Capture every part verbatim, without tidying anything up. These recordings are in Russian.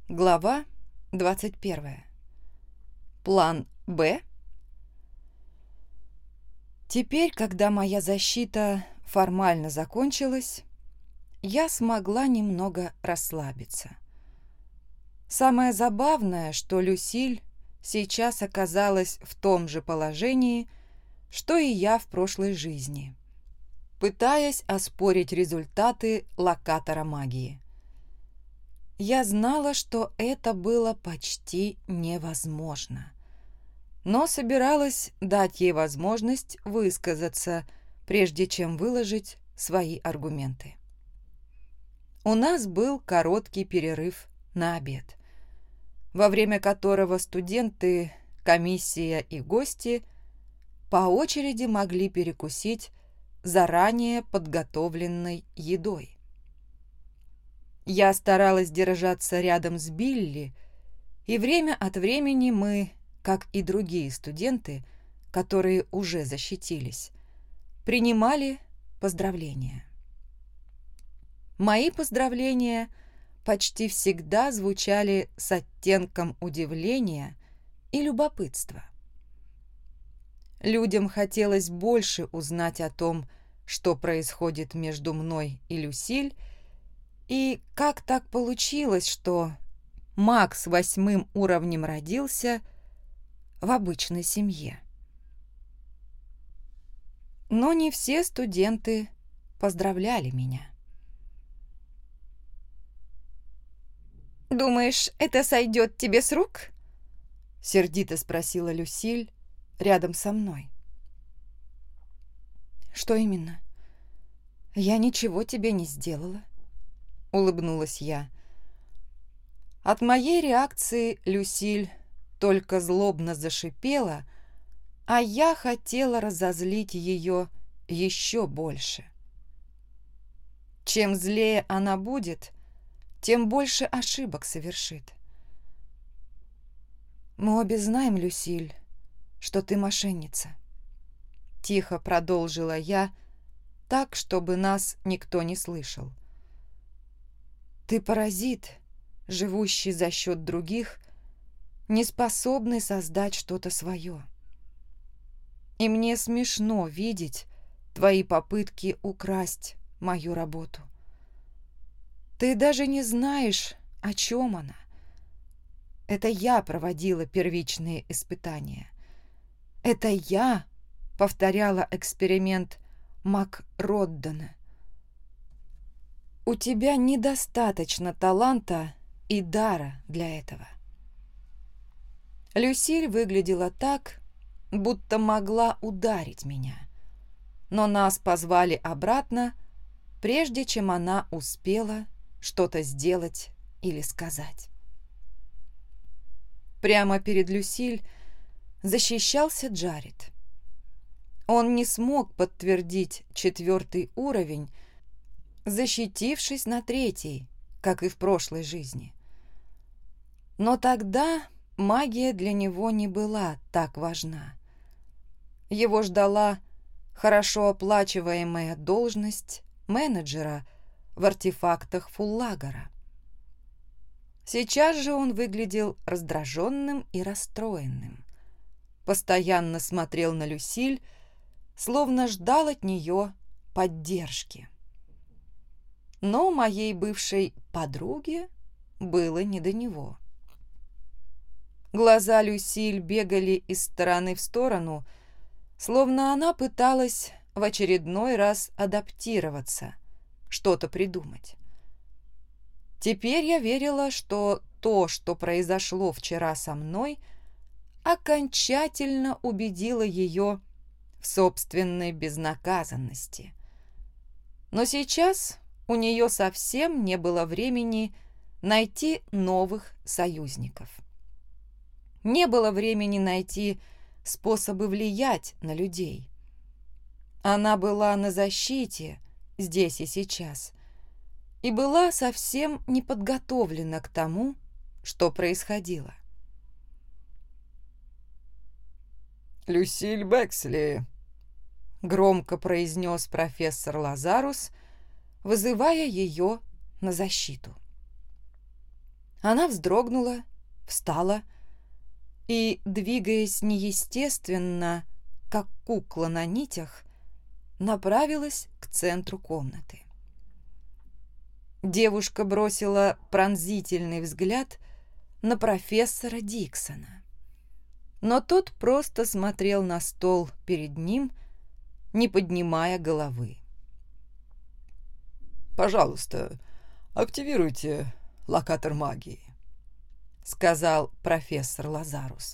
Глава двадцать первая. План «Б». Теперь, когда моя защита формально закончилась, я смогла немного расслабиться. Самое забавное, что Люсиль сейчас оказалась в том же положении, что и я в прошлой жизни, пытаясь оспорить результаты локатора магии. Я знала, что это было почти невозможно, но собиралась дать ей возможность высказаться, прежде чем выложить свои аргументы. У нас был короткий перерыв на обед, во время которого студенты, комиссия и гости по очереди могли перекусить заранее подготовленной едой. Я старалась держаться рядом с Билли, и время от времени мы, как и другие студенты, которые уже защитились, принимали поздравления. Мои поздравления почти всегда звучали с оттенком удивления и любопытства. Людям хотелось больше узнать о том, что происходит между мной и Люсиль, и как так получилось, что маг с восьмым уровнем родился в обычной семье. Но не все студенты поздравляли меня. «Думаешь, это сойдет тебе с рук?» — сердито спросила Люсиль рядом со мной. «Что именно? Я ничего тебе не сделала», — улыбнулась я. От моей реакции Люсиль только злобно зашипела, а я хотела разозлить ее еще больше. Чем злее она будет, тем больше ошибок совершит. «Мы обе знаем, Люсиль, что ты мошенница», — тихо продолжила я, так, чтобы нас никто не слышал. «Ты паразит, живущий за счет других, не способный создать что-то свое. И мне смешно видеть твои попытки украсть мою работу. Ты даже не знаешь, о чем она. Это я проводила первичные испытания. Это я повторяла эксперимент Макроддена. У тебя недостаточно таланта и дара для этого». Люсиль выглядела так, будто могла ударить меня, но нас позвали обратно, прежде чем она успела что-то сделать или сказать. Прямо перед Люсиль защищался Джаред. Он не смог подтвердить четвертый уровень, защитившись на третий, как и в прошлой жизни. Но тогда магия для него не была так важна. Его ждала хорошо оплачиваемая должность менеджера в артефактах Фуллагора. Сейчас же он выглядел раздраженным и расстроенным. Постоянно смотрел на Люсиль, словно ждал от нее поддержки. Но моей бывшей подруге было не до него. Глаза Люсиль бегали из стороны в сторону, словно она пыталась в очередной раз адаптироваться, что-то придумать. Теперь я верила, что то, что произошло вчера со мной, окончательно убедило ее в собственной безнаказанности. Но сейчас у нее совсем не было времени найти новых союзников. Не было времени найти способы влиять на людей. Она была на защите здесь и сейчас и была совсем не подготовлена к тому, что происходило. «Люсиль Бексли», — громко произнес профессор Лазарус, вызывая ее на защиту. Она вздрогнула, встала и, двигаясь неестественно, как кукла на нитях, направилась к центру комнаты. Девушка бросила пронзительный взгляд на профессора Диксона, но тот просто смотрел на стол перед ним, не поднимая головы. «Пожалуйста, активируйте локатор магии», — сказал профессор Лазарус.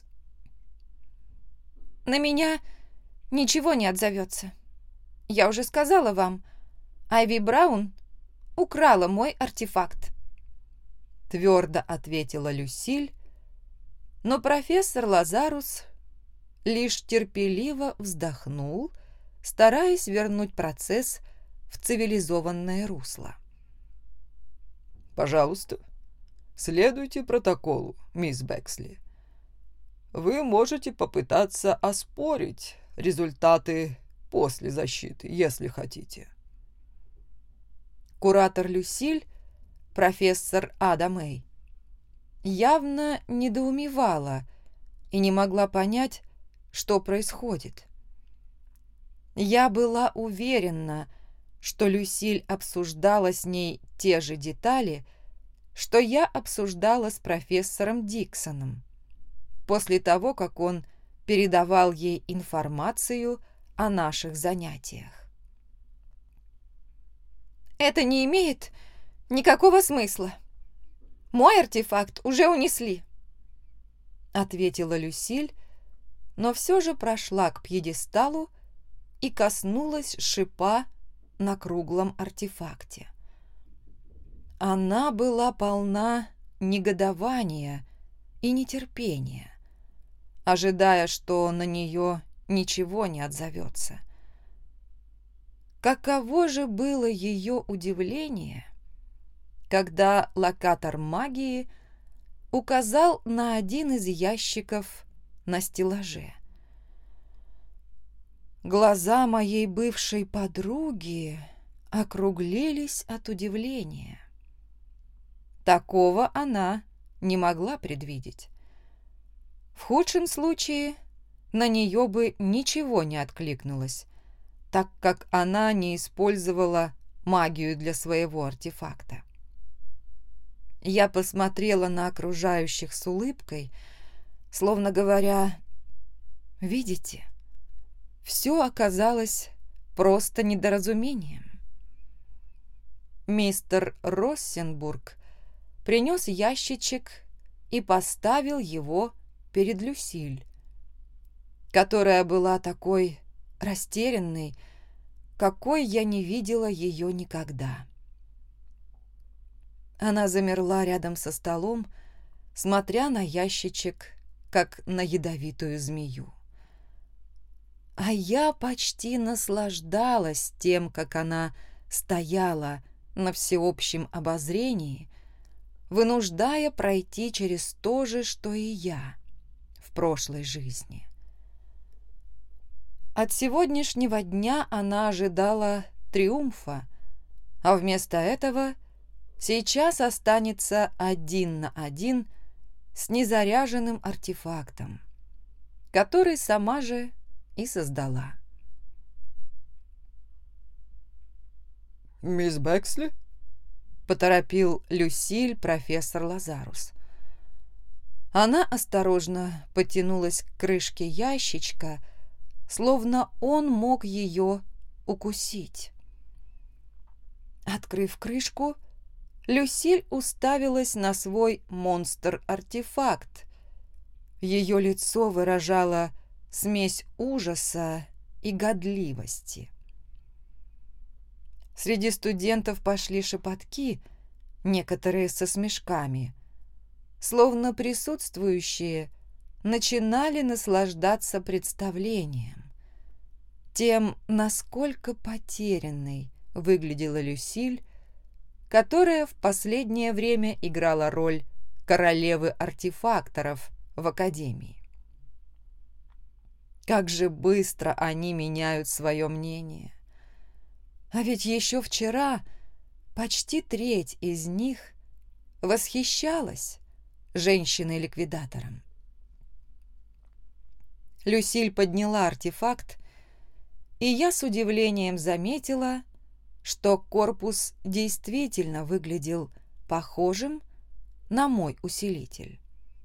«На меня ничего не отзовется. Я уже сказала вам, Айви Браун украла мой артефакт», — твердо ответила Люсиль, но профессор Лазарус лишь терпеливо вздохнул, стараясь вернуть процесс в цивилизованное русло. «Пожалуйста, следуйте протоколу, мисс Бэксли. Вы можете попытаться оспорить результаты после защиты, если хотите». Куратор Люсиль, профессор Ада Мэй, явно недоумевала и не могла понять, что происходит. Я была уверена, что Люсиль обсуждала с ней те же детали, что я обсуждала с профессором Диксоном, после того, как он передавал ей информацию о наших занятиях. «Это не имеет никакого смысла. Мой артефакт уже унесли», — ответила Люсиль, но все же прошла к пьедесталу и коснулась шипа на круглом артефакте. Она была полна негодования и нетерпения, ожидая, что на нее ничего не отзовется. Каково же было ее удивление, когда локатор магии указал на один из ящиков на стеллаже. Глаза моей бывшей подруги округлились от удивления. Такого она не могла предвидеть. В худшем случае на нее бы ничего не откликнулось, так как она не использовала магию для своего артефакта. Я посмотрела на окружающих с улыбкой, словно говоря: «Видите, все оказалось просто недоразумением». Мистер Россенбург принес ящичек и поставил его перед Люсиль, которая была такой растерянной, какой я не видела ее никогда. Она замерла рядом со столом, смотря на ящичек, как на ядовитую змею. А я почти наслаждалась тем, как она стояла на всеобщем обозрении, вынуждая пройти через то же, что и я в прошлой жизни. От сегодняшнего дня она ожидала триумфа, а вместо этого сейчас останется один на один с незаряженным артефактом, который сама же и создала. «Мисс Бэксли?» — поторопил Люсиль профессор Лазарус. Она осторожно потянулась к крышке ящичка, словно он мог ее укусить. Открыв крышку, Люсиль уставилась на свой монстр-артефакт. Ее лицо выражало смесь ужаса и годливости. Среди студентов пошли шепотки, некоторые со смешками, словно присутствующие начинали наслаждаться представлением, тем, насколько потерянной выглядела Люсиль, которая в последнее время играла роль королевы артефакторов в Академии. Как же быстро они меняют свое мнение. А ведь еще вчера почти треть из них восхищалась женщиной-ликвидатором. Люсиль подняла артефакт, и я с удивлением заметила, что корпус действительно выглядел похожим на мой усилитель.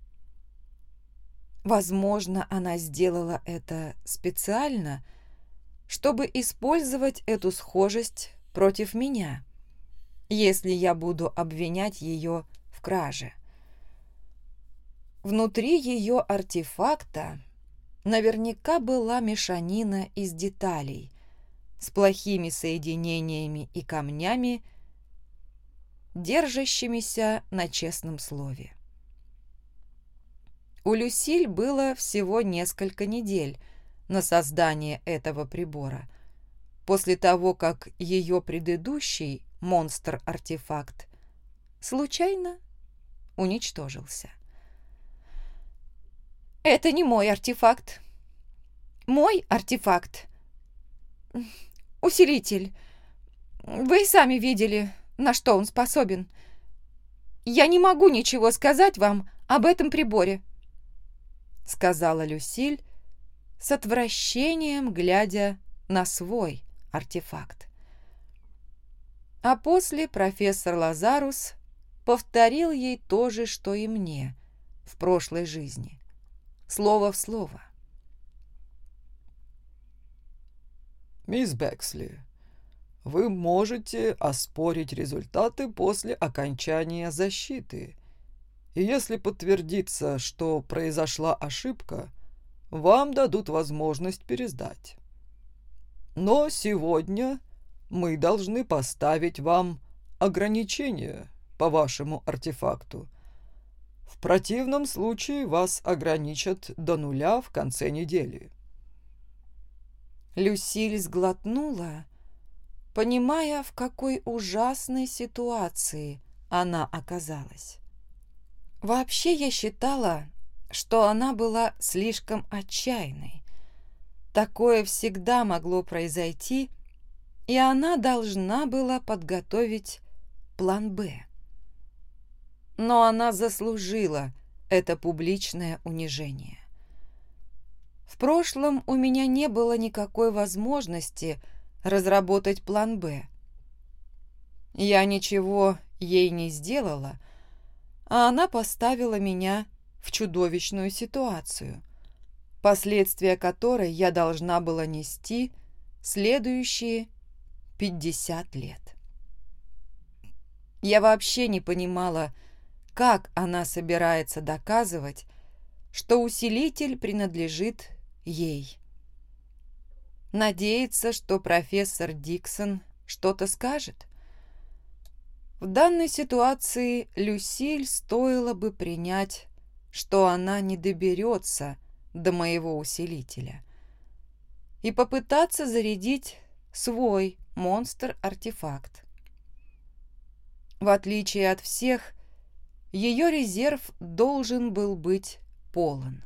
Возможно, она сделала это специально, чтобы использовать эту схожесть против меня, если я буду обвинять ее в краже. Внутри ее артефакта наверняка была мешанина из деталей с плохими соединениями и камнями, держащимися на честном слове. У Люсиль было всего несколько недель на создание этого прибора, после того, как ее предыдущий монстр-артефакт случайно уничтожился. «Это не мой артефакт. Мой артефакт — усилитель. Вы и сами видели, на что он способен. Я не могу ничего сказать вам об этом приборе», — сказала Люсиль с отвращением, глядя на свой артефакт. А после профессор Лазарус повторил ей то же, что и мне в прошлой жизни, слово в слово. «Мисс Бэксли, вы можете оспорить результаты после окончания защиты, и если подтвердится, что произошла ошибка, вам дадут возможность пересдать. Но сегодня мы должны поставить вам ограничения по вашему артефакту. В противном случае вас ограничат до нуля в конце недели». Люсиль сглотнула, понимая, в какой ужасной ситуации она оказалась. Вообще, я считала, что она была слишком отчаянной. Такое всегда могло произойти, и она должна была подготовить план «Б». Но она заслужила это публичное унижение. В прошлом у меня не было никакой возможности разработать план «Б». Я ничего ей не сделала, а она поставила меня в чудовищную ситуацию, последствия которой я должна была нести следующие пятьдесят лет. Я вообще не понимала, как она собирается доказывать, что усилитель принадлежит ей. Надеется, что профессор Диксон что-то скажет. В данной ситуации Люсиль стоило бы принять, что она не доберется до моего усилителя, и попытаться зарядить свой монстр-артефакт. В отличие от всех, ее резерв должен был быть полон.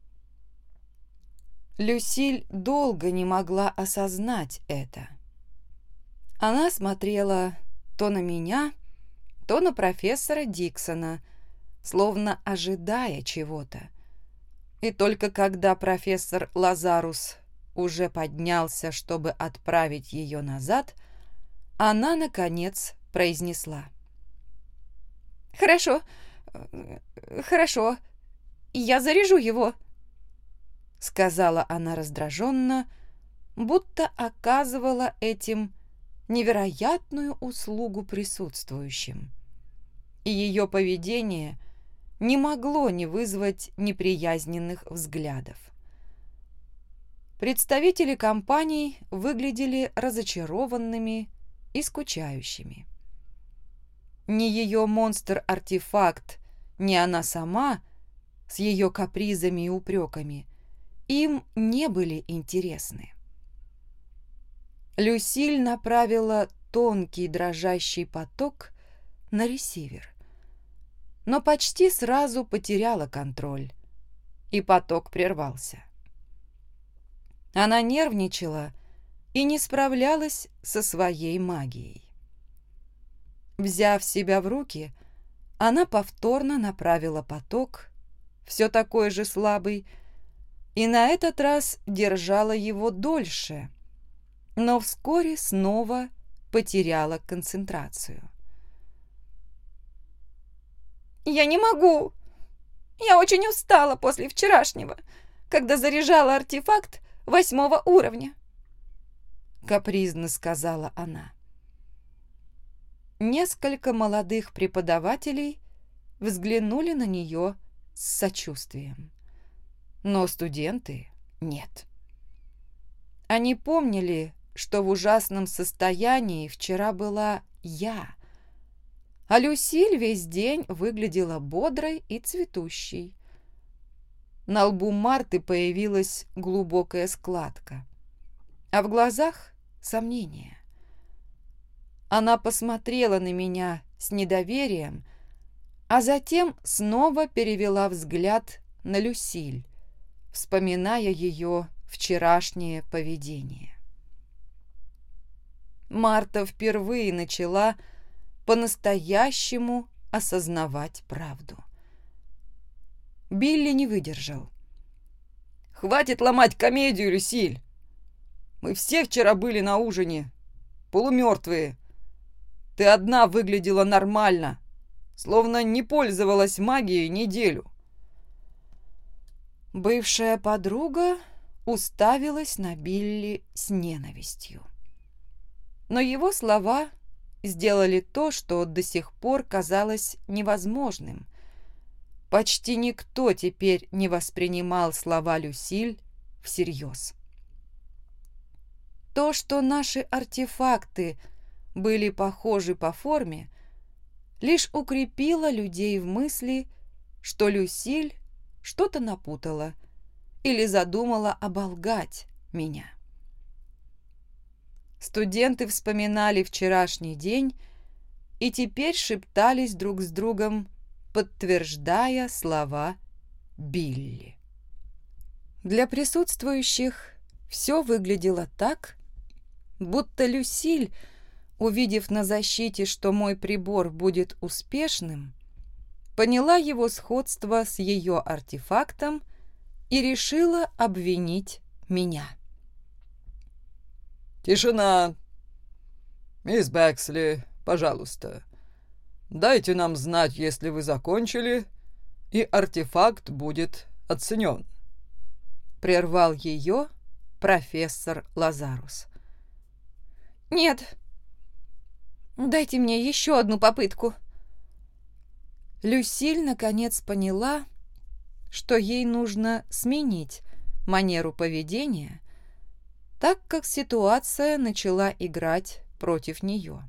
Люсиль долго не могла осознать это. Она смотрела то на меня, то на профессора Диксона, словно ожидая чего-то. И только когда профессор Лазарус уже поднялся, чтобы отправить ее назад, она, наконец, произнесла: «Хорошо, хорошо, я заряжу его», — сказала она раздраженно, будто оказывала этим невероятную услугу присутствующим. И ее поведение не могло не вызвать неприязненных взглядов. Представители компаний выглядели разочарованными и скучающими. Ни ее монстр-артефакт, ни она сама с ее капризами и упреками им не были интересны. Люсиль направила тонкий дрожащий поток на ресивер, но почти сразу потеряла контроль, и поток прервался. Она нервничала и не справлялась со своей магией. Взяв себя в руки, Она повторно направила поток, все такой же слабый, и на этот раз держала его дольше, но вскоре снова потеряла концентрацию. «Я не могу! Я очень устала после вчерашнего, когда заряжала артефакт восьмого уровня», — капризно сказала она. Несколько молодых преподавателей взглянули на нее с сочувствием, но студенты нет. Они помнили, что в ужасном состоянии вчера была я, а Люсиль весь день выглядела бодрой и цветущей. На лбу Марты появилась глубокая складка, а в глазах — сомнение. Она посмотрела на меня с недоверием, а затем снова перевела взгляд на Люсиль, вспоминая ее вчерашнее поведение. Марта впервые начала по-настоящему осознавать правду. Билли не выдержал. «Хватит ломать комедию, Люсиль! Мы все вчера были на ужине, полумертвые. Ты одна выглядела нормально, словно не пользовалась магией неделю». Бывшая подруга уставилась на Билли с ненавистью. Но его слова сделали то, что до сих пор казалось невозможным. Почти никто теперь не воспринимал слова Люсиль всерьез. То, что наши артефакты были похожи по форме, лишь укрепило людей в мысли, что Люсиль что-то напутала или задумала оболгать меня. Студенты вспоминали вчерашний день и теперь шептались друг с другом, подтверждая слова Билли. Для присутствующих все выглядело так, будто Люсиль, увидев на защите, что мой прибор будет успешным, поняла его сходство с ее артефактом и решила обвинить меня. «Тишина! Мисс Бэксли, пожалуйста, дайте нам знать, если вы закончили, и артефакт будет оценен», — прервал ее профессор Лазарус. «Нет, дайте мне еще одну попытку». Люсиль наконец поняла, что ей нужно сменить манеру поведения, так как ситуация начала играть против нее.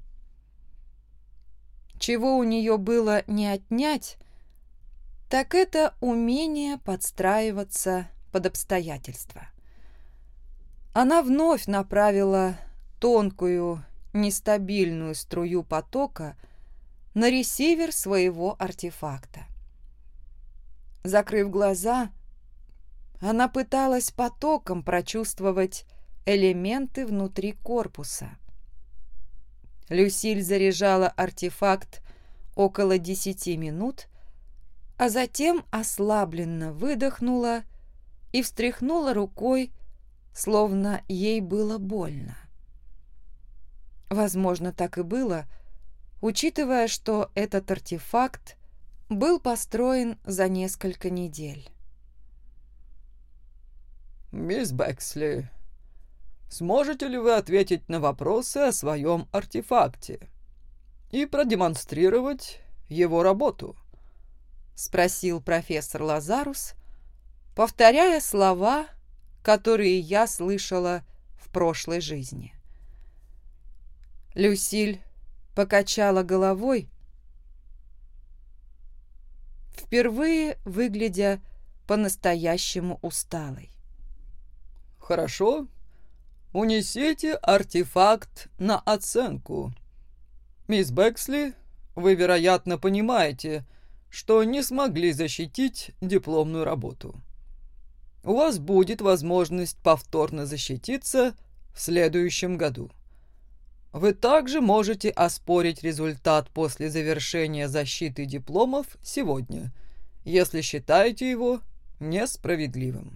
Чего у нее было не отнять, так это умение подстраиваться под обстоятельства. Она вновь направила тонкую, нестабильную струю потока на ресивер своего артефакта. Закрыв глаза, она пыталась потоком прочувствовать элементы внутри корпуса. Люсиль заряжала артефакт около десяти минут, а затем ослабленно выдохнула и встряхнула рукой, словно ей было больно. Возможно, так и было, учитывая, что этот артефакт был построен за несколько недель. «Мисс Бэксли, сможете ли вы ответить на вопросы о своем артефакте и продемонстрировать его работу?» — спросил профессор Лазарус, повторяя слова, которые я слышала в прошлой жизни. Люсиль покачала головой, впервые выглядя по-настоящему усталой. «Хорошо. Унесите артефакт на оценку. Мисс Бэксли, вы, вероятно, понимаете, что не смогли защитить дипломную работу. У вас будет возможность повторно защититься в следующем году. вы также можете оспорить результат после завершения защиты дипломов сегодня, если считаете его несправедливым».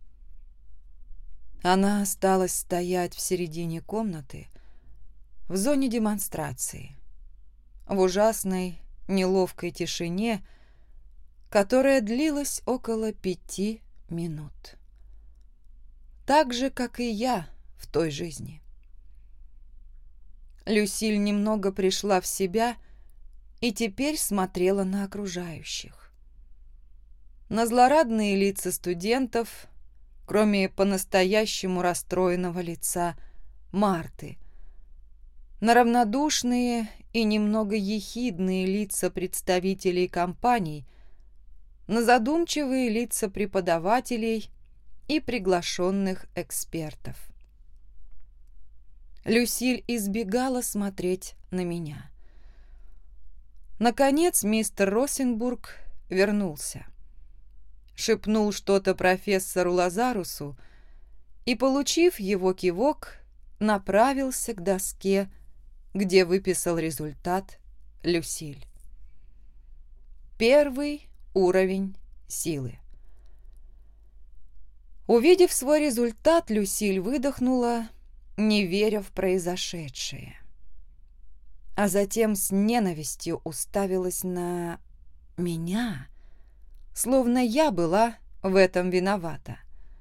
Она осталась стоять в середине комнаты, в зоне демонстрации, в ужасной неловкой тишине, которая длилась около пяти минут. Так же, как и я в той жизни. Люсиль немного пришла в себя и теперь смотрела на окружающих. На злорадные лица студентов, кроме по-настоящему расстроенного лица Марты, на равнодушные и немного ехидные лица представителей компаний, на задумчивые лица преподавателей и приглашенных экспертов. Люсиль избегала смотреть на меня. Наконец мистер Росенбург вернулся. Шепнул что-то профессору Лазарусу и, получив его кивок, направился к доске, где выписал результат Люсиль. Первый уровень силы. Увидев свой результат, Люсиль выдохнула, не веря в произошедшее. А затем с ненавистью уставилась на меня, словно я была в этом виновата.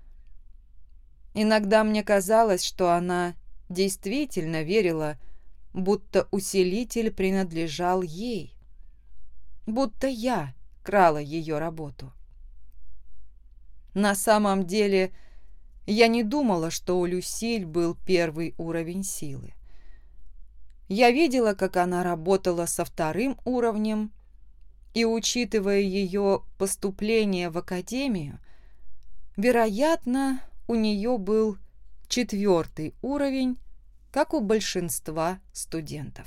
Иногда мне казалось, что она действительно верила, будто усилитель принадлежал ей, будто я крала ее работу. На самом деле, я не думала, что у Люсиль был первый уровень силы. Я видела, как она работала со вторым уровнем, и, учитывая ее поступление в академию, вероятно, у нее был четвертый уровень, как у большинства студентов.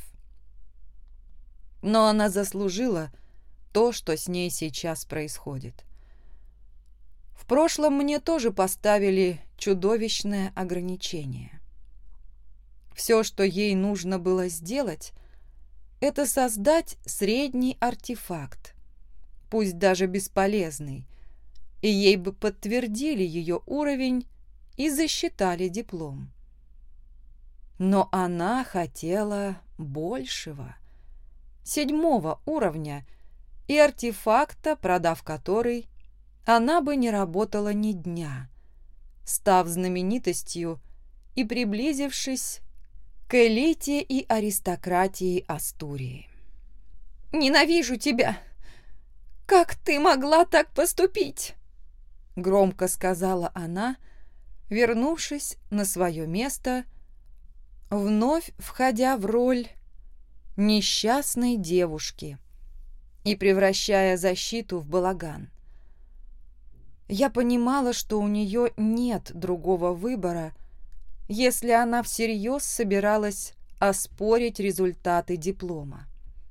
Но она заслужила то, что с ней сейчас происходит. В прошлом мне тоже поставили чудовищное ограничение. Все, что ей нужно было сделать, это создать средний артефакт, пусть даже бесполезный, и ей бы подтвердили ее уровень и засчитали диплом. Но она хотела большего, седьмого уровня и артефакта, продав который, она бы не работала ни дня, став знаменитостью и приблизившись к элите и аристократии Астурии. «Ненавижу тебя! Как ты могла так поступить?» Громко сказала она, вернувшись на свое место, вновь входя в роль несчастной девушки и превращая защиту в балаган. Я понимала, что у нее нет другого выбора, если она всерьез собиралась оспорить результаты диплома.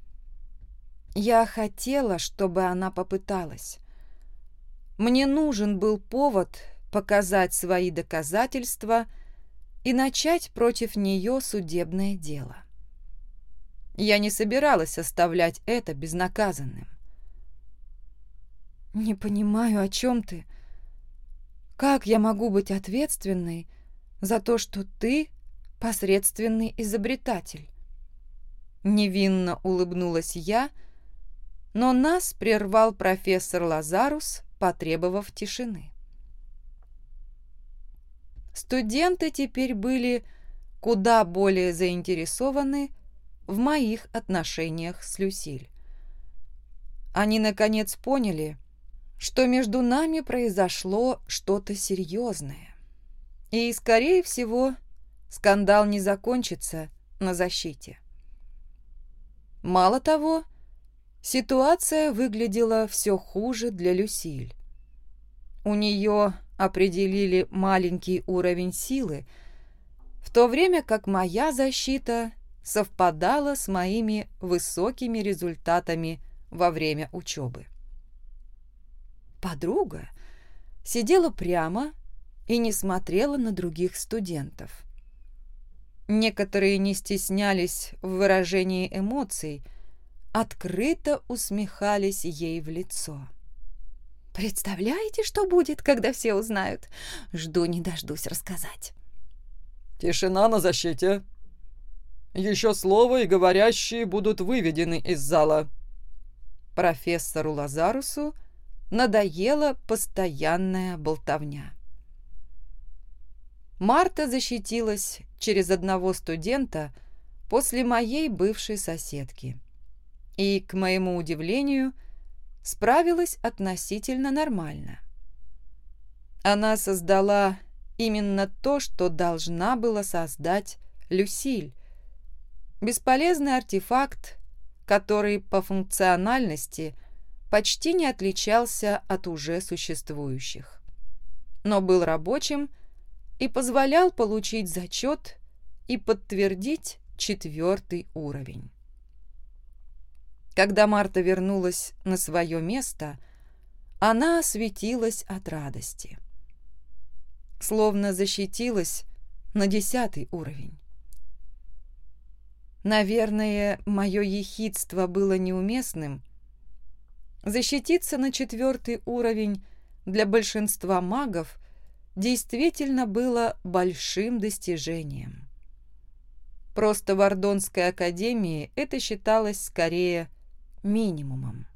Я хотела, чтобы она попыталась. Мне нужен был повод показать свои доказательства и начать против нее судебное дело. Я не собиралась оставлять это безнаказанным. «Не понимаю, о чем ты. Как я могу быть ответственной за то, что ты посредственный изобретатель?» Невинно улыбнулась я, но нас прервал профессор Лазарус, потребовав тишины. Студенты теперь были куда более заинтересованы в моих отношениях с Люсиль. Они, наконец, поняли, что между нами произошло что-то серьезное. И, скорее всего, скандал не закончится на защите. Мало того, ситуация выглядела все хуже для Люсиль. У нее определили маленький уровень силы, в то время как моя защита совпадала с моими высокими результатами во время учебы. Подруга сидела прямо и не смотрела на других студентов. некоторые не стеснялись в выражении эмоций, открыто усмехались ей в лицо. «Представляете, что будет, когда все узнают? Жду не дождусь рассказать». «Тишина на защите. Еще слово, и говорящие будут выведены из зала». Профессору Лазарусу надоела постоянная болтовня. Марта защитилась через одного студента после моей бывшей соседки и, к моему удивлению, справилась относительно нормально. Она создала именно то, что должна была создать Люсиль. Бесполезный артефакт, который по функциональности почти не отличался от уже существующих, но был рабочим и позволял получить зачет и подтвердить четвертый уровень. Когда Марта вернулась на свое место, она осветилась от радости. Словно защитилась на десятый уровень. Наверное, мое ехидство было неуместным. Защититься на четвертый уровень для большинства магов действительно было большим достижением. Просто в Ордонской академии это считалось скорее минимумом.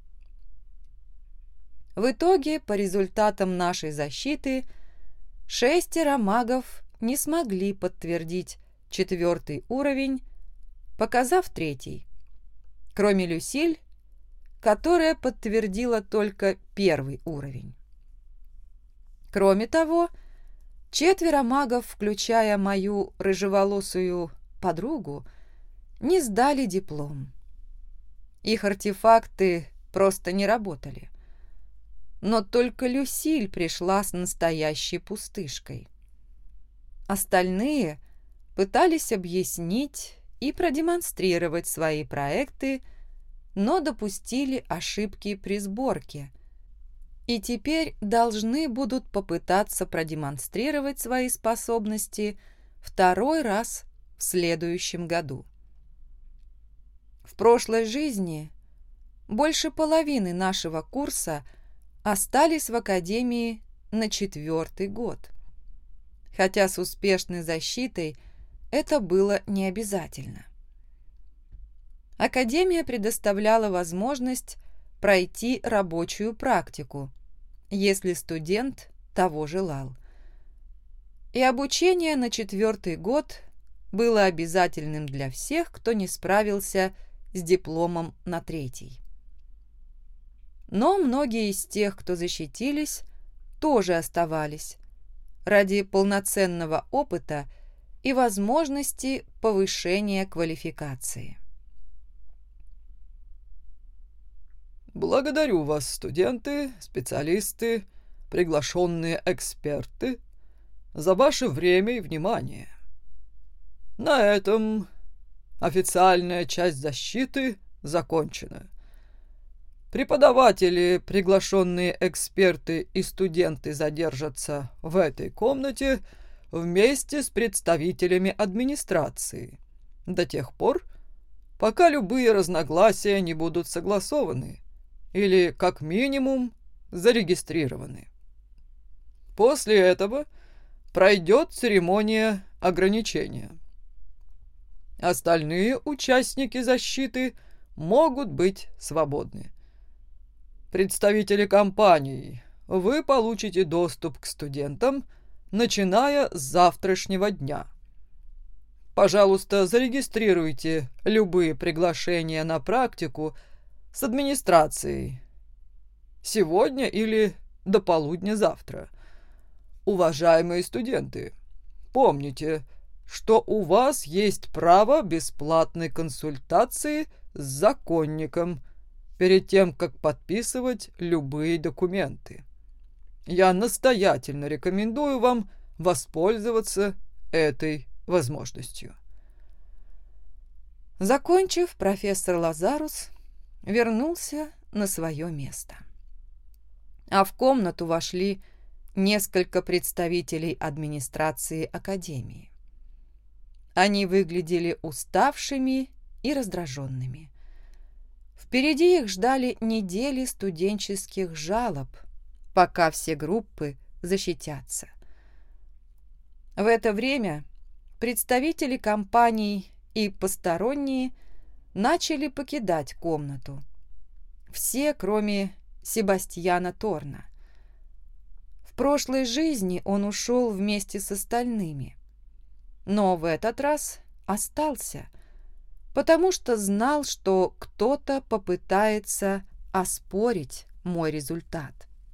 В итоге, по результатам нашей защиты, шестеро магов не смогли подтвердить четвертый уровень, показав третий, кроме Люсиль, которая подтвердила только первый уровень. Кроме того, четверо магов, включая мою рыжеволосую подругу, не сдали диплом. Их артефакты просто не работали. Но только Люсиль пришла с настоящей пустышкой. Остальные пытались объяснить и продемонстрировать свои проекты, но допустили ошибки при сборке и теперь должны будут попытаться продемонстрировать свои способности второй раз в следующем году. В прошлой жизни больше половины нашего курса остались в академии на четвертый год, хотя с успешной защитой это было не обязательно. Академия предоставляла возможность пройти рабочую практику, если студент того желал. И обучение на четвертый год было обязательным для всех, кто не справился с дипломом на третий. Но многие из тех, кто защитились, тоже оставались ради полноценного опыта и возможности повышения квалификации. Благодарю вас, студенты, специалисты, приглашенные эксперты, за ваше время и внимание. На этом официальная часть защиты закончена. Преподаватели, приглашенные эксперты и студенты задержатся в этой комнате вместе с представителями администрации до тех пор, пока любые разногласия не будут согласованы или, как минимум, зарегистрированы. После этого пройдет церемония ограничения. Остальные участники защиты могут быть свободны. Представители компаний, вы получите доступ к студентам, начиная с завтрашнего дня. Пожалуйста, зарегистрируйте любые приглашения на практику с администрацией сегодня или до полудня завтра. Уважаемые студенты, помните, что у вас есть право бесплатной консультации с законником перед тем, как подписывать любые документы. Я настоятельно рекомендую вам воспользоваться этой возможностью. Закончив, профессор Лазарус вернулся на свое место. А в комнату вошли несколько представителей администрации академии. Они выглядели уставшими и раздраженными. Впереди их ждали недели студенческих жалоб, пока все группы защитятся. В это время представители компаний и посторонние начали покидать комнату. Все, кроме Себастьяна Торна. В прошлой жизни он ушел вместе с остальными, но в этот раз остался, потому что знал, что кто-то попытается оспорить мой результат.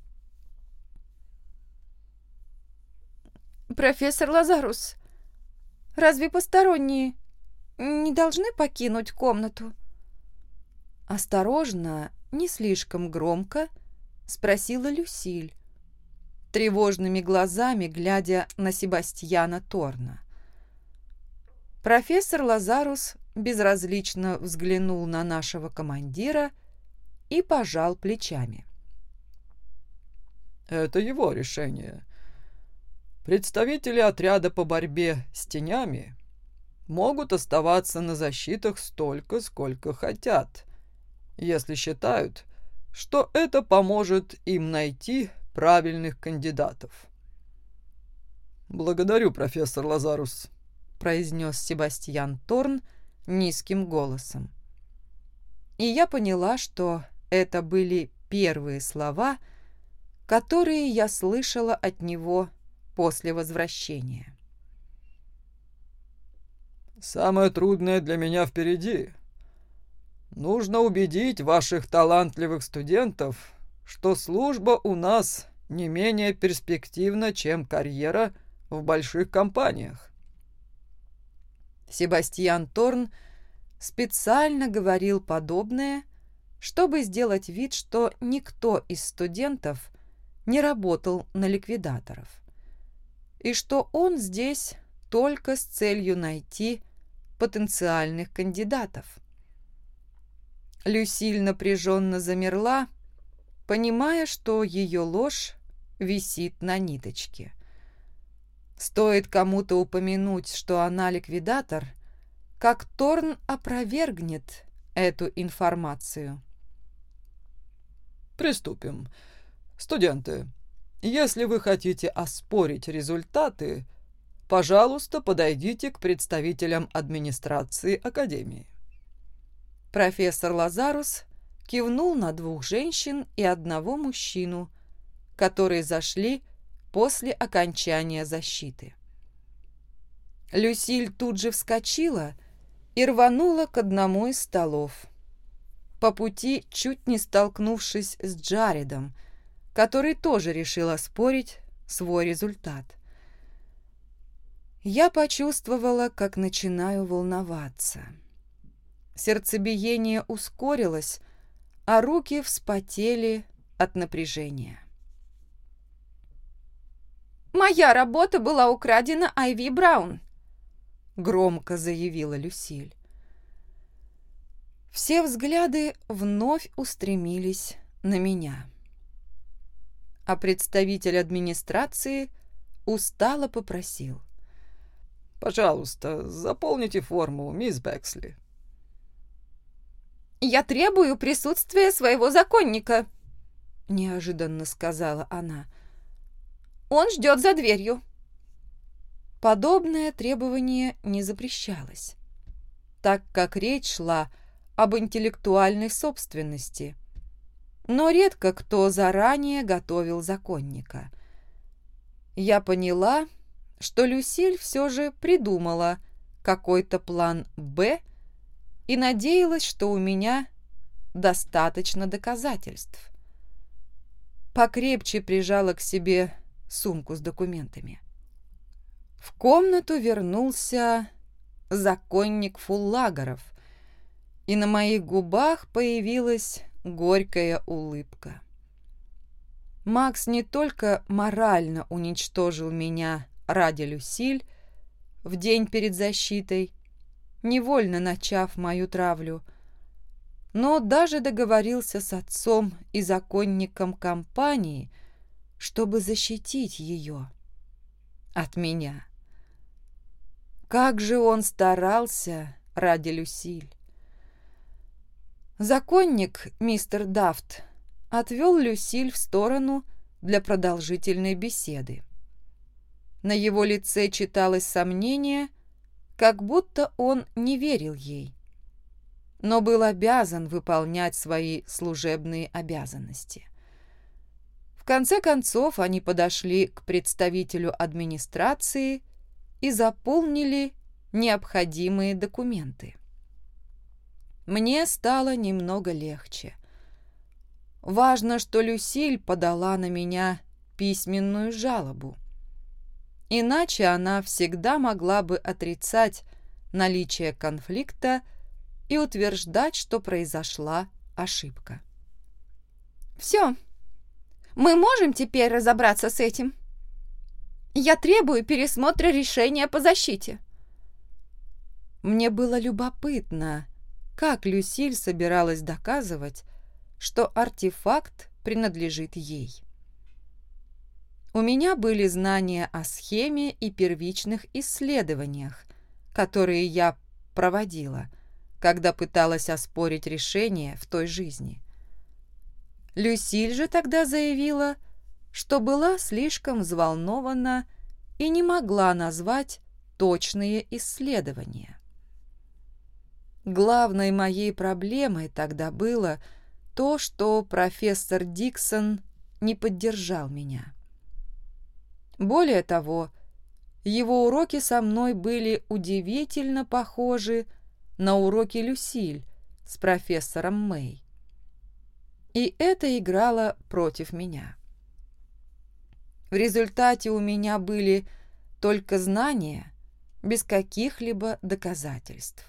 «Профессор Лазарус, разве посторонние не должны покинуть комнату?» Осторожно, не слишком громко спросила Люсиль, тревожными глазами глядя на Себастьяна Торна. Профессор Лазарус безразлично взглянул на нашего командира и пожал плечами. «Это его решение. Представители отряда по борьбе с тенями могут оставаться на защитах столько, сколько хотят, если считают, что это поможет им найти правильных кандидатов». «Благодарю, профессор Лазарус», — произнес Себастьян Торн низким голосом. И я поняла, что это были первые слова, которые я слышала от него после возвращения. «Самое трудное для меня впереди. Нужно убедить ваших талантливых студентов, что служба у нас не менее перспективна, чем карьера в больших компаниях». Себастьян Торн специально говорил подобное, чтобы сделать вид, что никто из студентов не работал на ликвидаторов, и что он здесь только с целью найти потенциальных кандидатов. Люсиль напряженно замерла, понимая, что ее ложь висит на ниточке. Стоит кому-то упомянуть, что она ликвидатор, как Торн опровергнет эту информацию. «Приступим. Студенты, если вы хотите оспорить результаты, пожалуйста, подойдите к представителям администрации Академии». Профессор Лазарус кивнул на двух женщин и одного мужчину, которые зашли после окончания защиты. Люсиль тут же вскочила и рванула к одному из столов, по пути чуть не столкнувшись с Джаредом, который тоже решил оспорить свой результат. Я почувствовала, как начинаю волноваться. Сердцебиение ускорилось, а руки вспотели от напряжения. «Моя работа была украдена Айви Браун», — громко заявила Люсиль. Все взгляды вновь устремились на меня. А представитель администрации устало попросил: «Пожалуйста, заполните форму, мисс Бэксли». «Я требую присутствия своего законника», — неожиданно сказала она. «Он ждет за дверью». Подобное требование не запрещалось, так как речь шла об интеллектуальной собственности, но редко кто заранее готовил законника. Я поняла, что Люсиль все же придумала какой-то план «Б» и надеялась, что у меня достаточно доказательств. Покрепче прижала к себе сумку с документами. В комнату вернулся законник Фуллагеров, и на моих губах появилась горькая улыбка. Макс не только морально уничтожил меня ради Люсиль в день перед защитой, невольно начав мою травлю, но даже договорился с отцом и законником компании, чтобы защитить ее от меня. Как же он старался ради Люсиль. Законник, мистер Дафт, отвел Люсиль в сторону для продолжительной беседы. На его лице читалось сомнение, как будто он не верил ей, но был обязан выполнять свои служебные обязанности. В конце концов они подошли к представителю администрации и заполнили необходимые документы. Мне стало немного легче. Важно, что Люсиль подала на меня письменную жалобу. Иначе она всегда могла бы отрицать наличие конфликта и утверждать, что произошла ошибка. «Все, мы можем теперь разобраться с этим? Я требую пересмотра решения по защите». Мне было любопытно, как Люсиль собиралась доказывать, что артефакт принадлежит ей. У меня были знания о схеме и первичных исследованиях, которые я проводила, когда пыталась оспорить решение в той жизни. Люсиль же тогда заявила, что была слишком взволнована и не могла назвать точные исследования. Главной моей проблемой тогда было то, что профессор Диксон не поддержал меня. Более того, его уроки со мной были удивительно похожи на уроки Люсиль с профессором Мэй. И это играло против меня. В результате у меня были только знания, без каких-либо доказательств.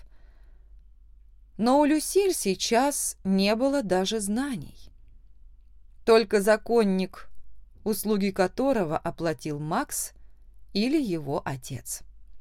Но у Люсиль сейчас не было даже знаний. Только законник, услуги которого оплатил Макс или его отец.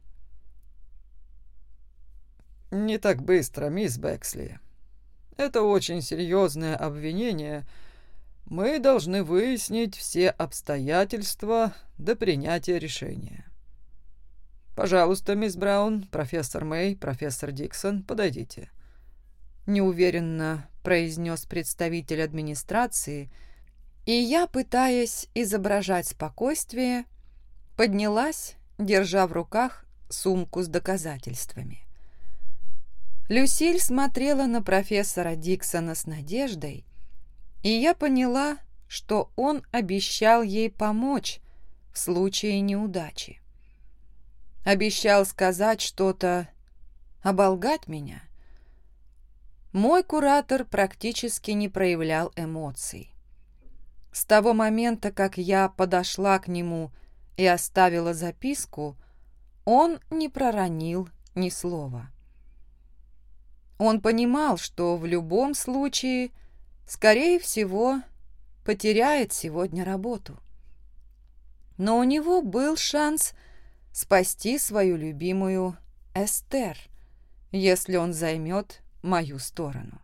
«Не так быстро, мисс Бэксли. Это очень серьезное обвинение. Мы должны выяснить все обстоятельства до принятия решения. Пожалуйста, мисс Браун, профессор Мэй, профессор Диксон, подойдите», — неуверенно произнес представитель администрации, и я, пытаясь изображать спокойствие, поднялась, держа в руках сумку с доказательствами. Люсиль смотрела на профессора Диксона с надеждой, и я поняла, что он обещал ей помочь в случае неудачи. Обещал сказать что-то, оболгать меня. Мой куратор практически не проявлял эмоций. С того момента, как я подошла к нему и оставила записку, он не проронил ни слова. Он понимал, что в любом случае, скорее всего, потеряет сегодня работу. Но у него был шанс спасти свою любимую Эстер, если он займет мою сторону.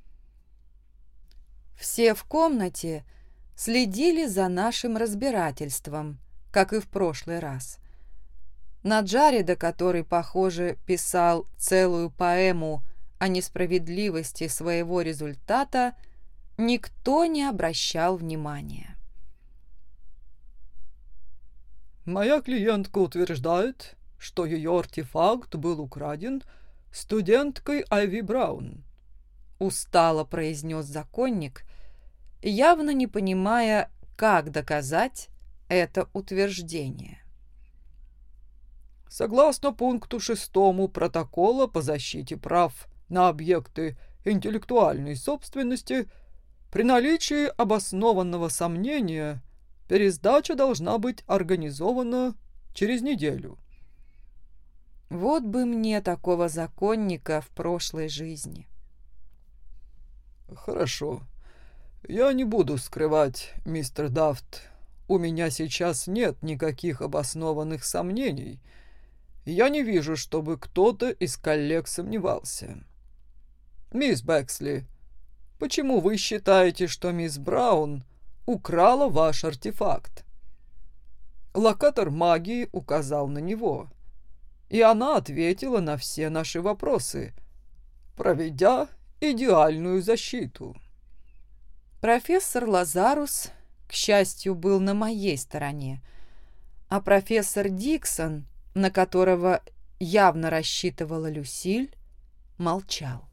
Все в комнате следили за нашим разбирательством, как и в прошлый раз. На Джареда, который, похоже, писал целую поэму о несправедливости своего результата, никто не обращал внимания. «Моя клиентка утверждает, что ее артефакт был украден студенткой Айви Браун», — устало произнес законник, явно не понимая, как доказать это утверждение. «Согласно пункту шестому протокола по защите прав на объекты интеллектуальной собственности, при наличии обоснованного сомнения пересдача должна быть организована через неделю». Вот бы мне такого законника в прошлой жизни. «Хорошо. Я не буду скрывать, мистер Дафт, у меня сейчас нет никаких обоснованных сомнений. Я не вижу, чтобы кто-то из коллег сомневался. Мисс Бэксли, почему вы считаете, что мисс Браун украла ваш артефакт? Локатор магии указал на него. и она ответила на все наши вопросы, проведя идеальную защиту. Профессор Лазарус, к счастью, был на моей стороне, а профессор Диксон, на которого явно рассчитывала Люсиль, молчал.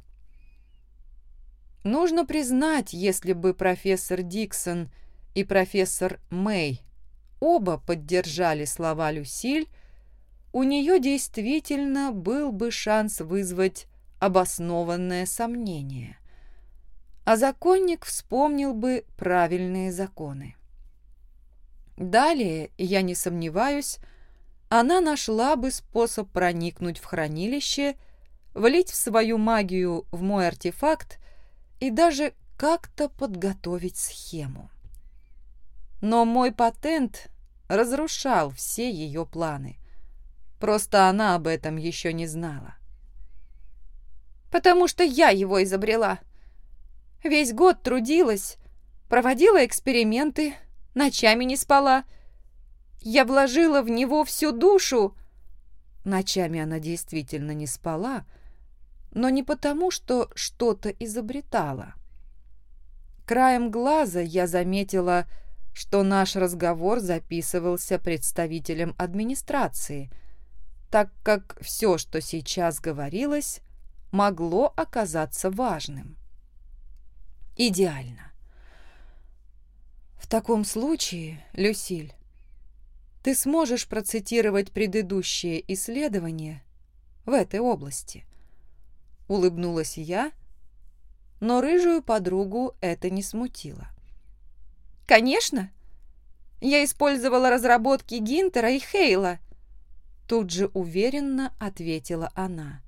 Нужно признать, если бы профессор Диксон и профессор Мэй оба поддержали слова Люсиль, у нее действительно был бы шанс вызвать обоснованное сомнение, а законник вспомнил бы правильные законы. Далее, я не сомневаюсь, она нашла бы способ проникнуть в хранилище, влить в свою магию в мой артефакт и даже как-то подготовить схему. Но мой патент разрушал все ее планы. Просто она об этом еще не знала. «Потому что я его изобрела. Весь год трудилась, проводила эксперименты, ночами не спала. Я вложила в него всю душу». Ночами она действительно не спала, но не потому, что что-то изобретала. Краем глаза я заметила, что наш разговор записывался представителем администрации, так как все, что сейчас говорилось, могло оказаться важным. Идеально. В таком случае, Люсиль, ты сможешь процитировать предыдущие исследования в этой области. Улыбнулась я, но рыжую подругу это не смутило. «Конечно! Я использовала разработки Гинтера и Хейла», тут же уверенно ответила она.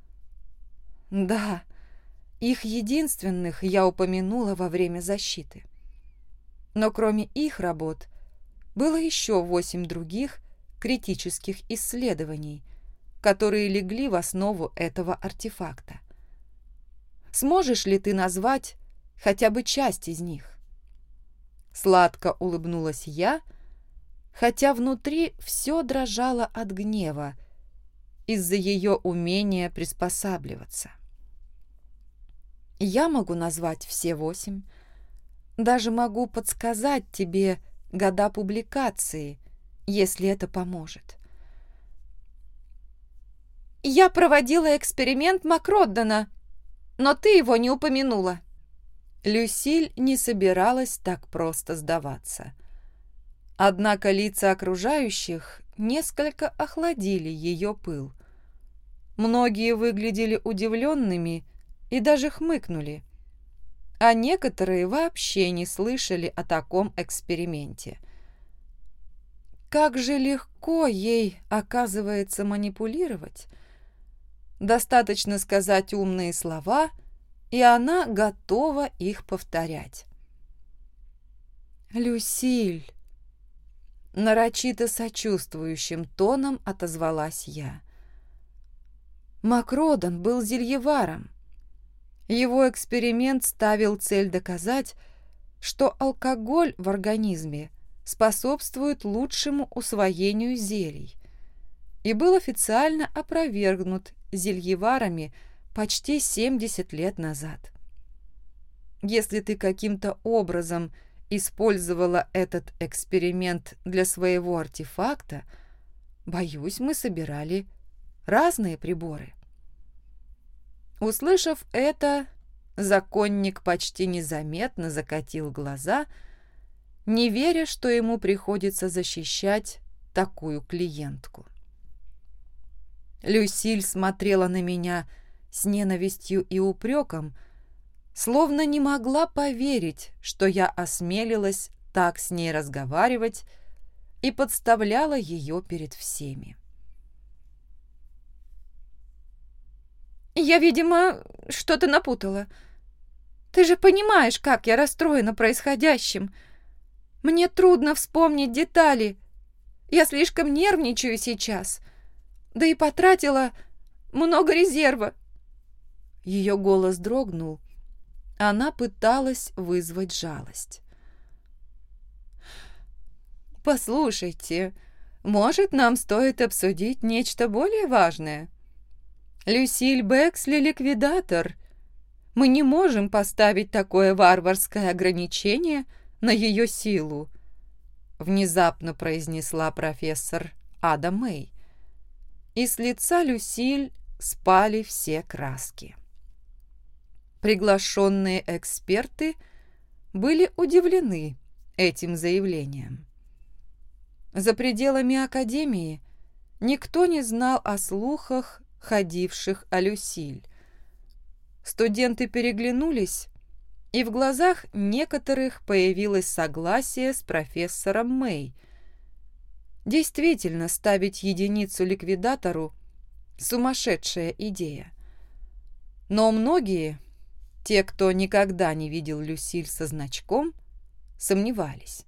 Да, их единственных я упомянула во время защиты. Но кроме их работ было еще восемь других критических исследований, которые легли в основу этого артефакта. Сможешь ли ты назвать хотя бы часть из них? Сладко улыбнулась я, хотя внутри все дрожало от гнева из-за ее умения приспосабливаться. Я могу назвать все восемь, даже могу подсказать тебе года публикации, если это поможет. «Я проводила эксперимент Макроддена, но ты его не упомянула». Люсиль не собиралась так просто сдаваться. Однако лица окружающих несколько охладили ее пыл. Многие выглядели удивленными и даже хмыкнули, а некоторые вообще не слышали о таком эксперименте. Как же легко ей, оказывается, манипулировать. Достаточно сказать умные слова, и она готова их повторять. «Люсиль!» Нарочито сочувствующим тоном отозвалась я. Макродден был зельеваром. Его эксперимент ставил цель доказать, что алкоголь в организме способствует лучшему усвоению зелий, и был официально опровергнут зельеварами почти семьдесят лет назад. Если ты каким-то образом использовала этот эксперимент для своего артефакта, боюсь, мы собирали разные приборы. Услышав это, законник почти незаметно закатил глаза, не веря, что ему приходится защищать такую клиентку. Люсиль смотрела на меня с ненавистью и упреком, словно не могла поверить, что я осмелилась так с ней разговаривать и подставляла ее перед всеми. «Я, видимо, что-то напутала. Ты же понимаешь, как я расстроена происходящим. Мне трудно вспомнить детали. Я слишком нервничаю сейчас. Да и потратила много резерва». Ее голос дрогнул. Она пыталась вызвать жалость. «Послушайте, Может, нам стоит обсудить нечто более важное? Люсиль Бэксли — ликвидатор. Мы не можем поставить такое варварское ограничение на ее силу», — внезапно произнесла профессор Ада Мэй. И с лица Люсиль спали все краски. Приглашенные эксперты были удивлены этим заявлением. За пределами Академии никто не знал о слухах, ходивших о Люсиль. Студенты переглянулись, и в глазах некоторых появилось согласие с профессором Мэй. Действительно, ставить единицу ликвидатору – сумасшедшая идея. Но многие, те, кто никогда не видел Люсиль со значком, сомневались.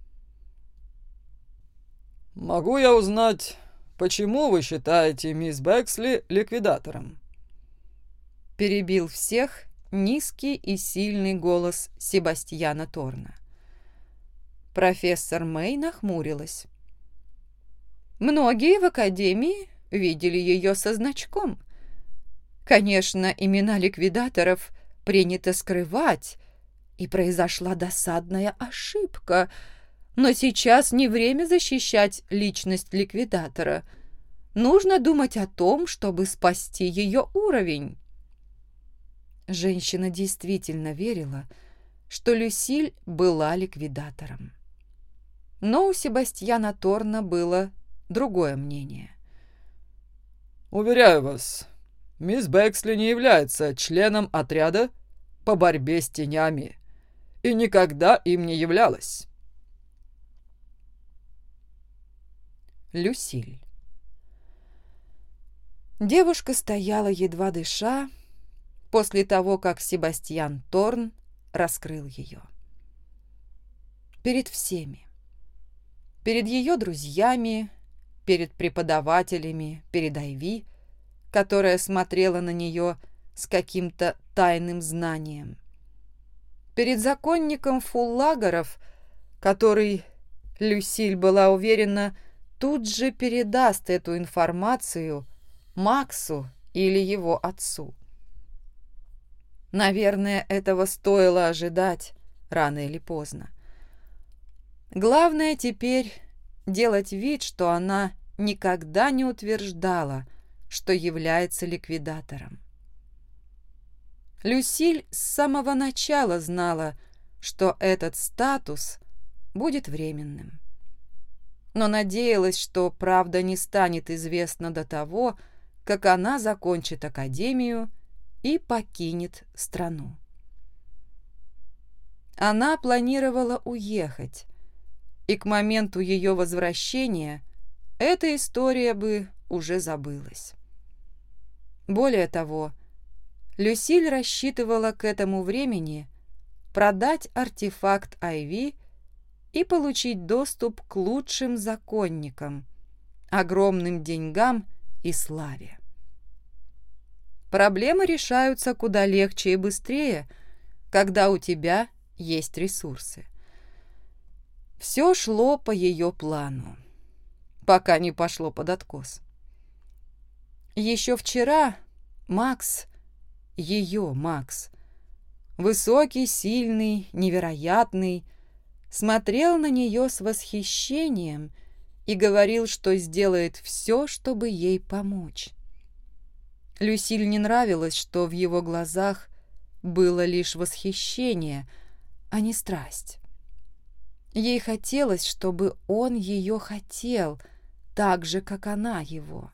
«Могу я узнать, почему вы считаете мисс Бэксли ликвидатором?» Перебил всех низкий и сильный голос Себастьяна Торна. Профессор Мэй нахмурилась. Многие в Академии видели ее со значком. Конечно, имена ликвидаторов принято скрывать, и произошла досадная ошибка, но сейчас не время защищать личность ликвидатора. Нужно думать о том, чтобы спасти ее уровень. Женщина действительно верила, что Люсиль была ликвидатором. Но у Себастьяна Торна было другое мнение. «Уверяю вас, мисс Бэксли не является членом отряда по борьбе с тенями и никогда им не являлась». Люсиль. Девушка стояла, едва дыша, после того, как Себастьян Торн раскрыл ее. Перед всеми. Перед ее друзьями, перед преподавателями, перед Айви, которая смотрела на нее с каким-то тайным знанием. Перед законником Фуллагеров, который, Люсиль была уверена, тут же передаст эту информацию Максу или его отцу. Наверное, этого стоило ожидать рано или поздно. Главное теперь делать вид, что она никогда не утверждала, что является ликвидатором. Люсиль с самого начала знала, что этот статус будет временным, но надеялась, что правда не станет известна до того, как она закончит академию и покинет страну. Она планировала уехать, и к моменту ее возвращения эта история бы уже забылась. Более того, Люсиль рассчитывала к этому времени продать артефакт Айви и получить доступ к лучшим законникам, огромным деньгам и славе. Проблемы решаются куда легче и быстрее, когда у тебя есть ресурсы. Все шло по ее плану, пока не пошло под откос. Еще вчера Макс, ее Макс, высокий, сильный, невероятный, смотрел на нее с восхищением и говорил, что сделает все, чтобы ей помочь. Люсиль не нравилось, что в его глазах было лишь восхищение, а не страсть. Ей хотелось, чтобы он ее хотел, так же, как она его.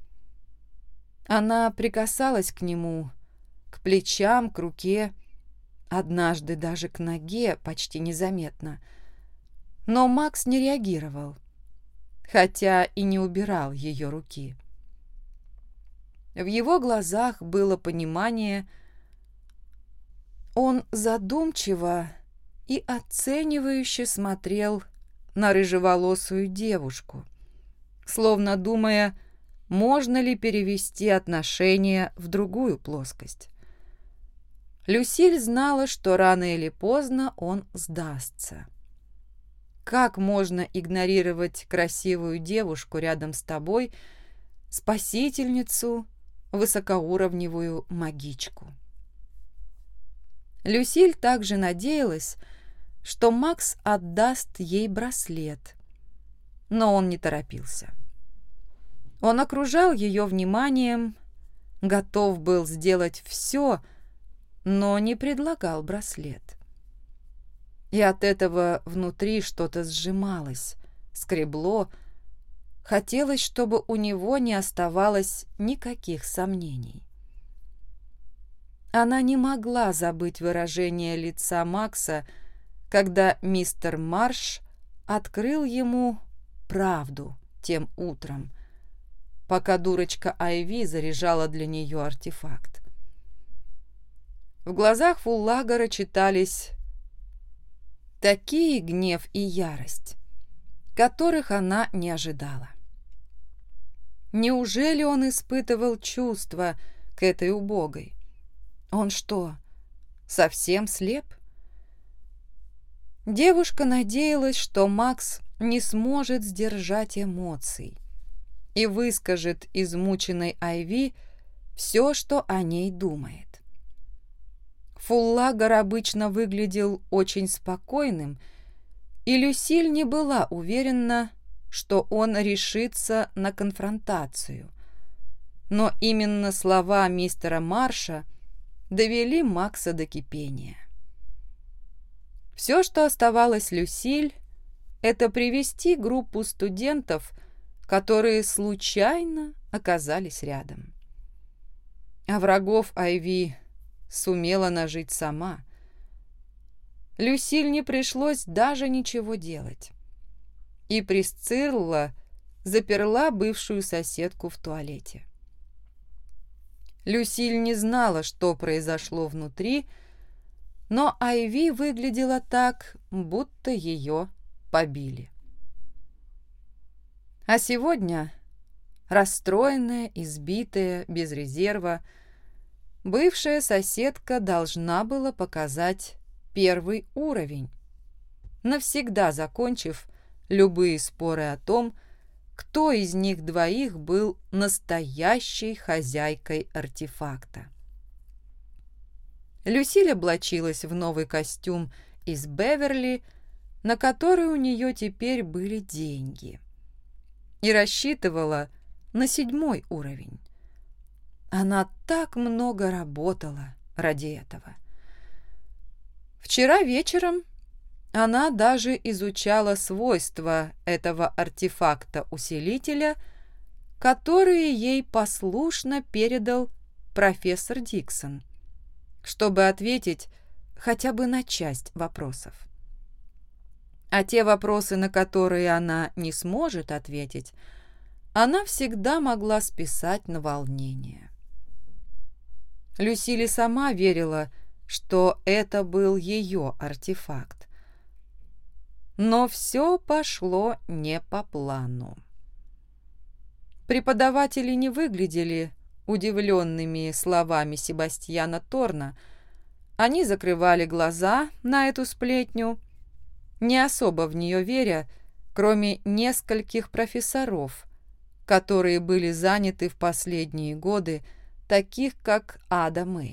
Она прикасалась к нему, к плечам, к руке, однажды даже к ноге почти незаметно. Но Макс не реагировал, хотя и не убирал ее руки. В его глазах было понимание. Он задумчиво и оценивающе смотрел на рыжеволосую девушку, словно думая, можно ли перевести отношения в другую плоскость. Люсиль знала, что рано или поздно он сдастся. как можно игнорировать красивую девушку рядом с тобой, спасительницу, высокоуровневую магичку. Люсиль также надеялась, что Макс отдаст ей браслет, но он не торопился. Он окружал ее вниманием, готов был сделать все, но не предлагал браслет. И от этого внутри что-то сжималось, скребло. Хотелось, чтобы у него не оставалось никаких сомнений. Она не могла забыть выражение лица Макса, когда мистер Марш открыл ему правду тем утром, пока дурочка Айви заряжала для нее артефакт. В глазах Фуллагора читались такие гнев и ярость, которых она не ожидала. Неужели он испытывал чувства к этой убогой? Он что, совсем слеп? Девушка надеялась, что Макс не сможет сдержать эмоций и выскажет измученной Айви все, что о ней думает. Фуллагор обычно выглядел очень спокойным, и Люсиль не была уверена, что он решится на конфронтацию. Но именно слова мистера Марша довели Макса до кипения. Все, что оставалось Люсиль, это привести группу студентов, которые случайно оказались рядом. А врагов Айви сумела нажить сама. Люсиль не пришлось даже ничего делать. И Присцилла заперла бывшую соседку в туалете. Люсиль не знала, что произошло внутри, но Айви выглядела так, будто ее побили. А сегодня, расстроенная, избитая, без резерва, бывшая соседка должна была показать первый уровень, навсегда закончив любые споры о том, кто из них двоих был настоящей хозяйкой артефакта. Люсиль облачилась в новый костюм из Беверли, на который у нее теперь были деньги, и рассчитывала на седьмой уровень. Она так много работала ради этого. Вчера вечером она даже изучала свойства этого артефакта-усилителя, которые ей послушно передал профессор Диксон, чтобы ответить хотя бы на часть вопросов. А те вопросы, на которые она не сможет ответить, она всегда могла списать на волнение. Люсиль сама верила, что это был ее артефакт. Но все пошло не по плану. Преподаватели не выглядели удивленными словами Себастьяна Торна. Они закрывали глаза на эту сплетню, не особо в нее веря, кроме нескольких профессоров, которые были заняты в последние годы, таких как Ада Мэй.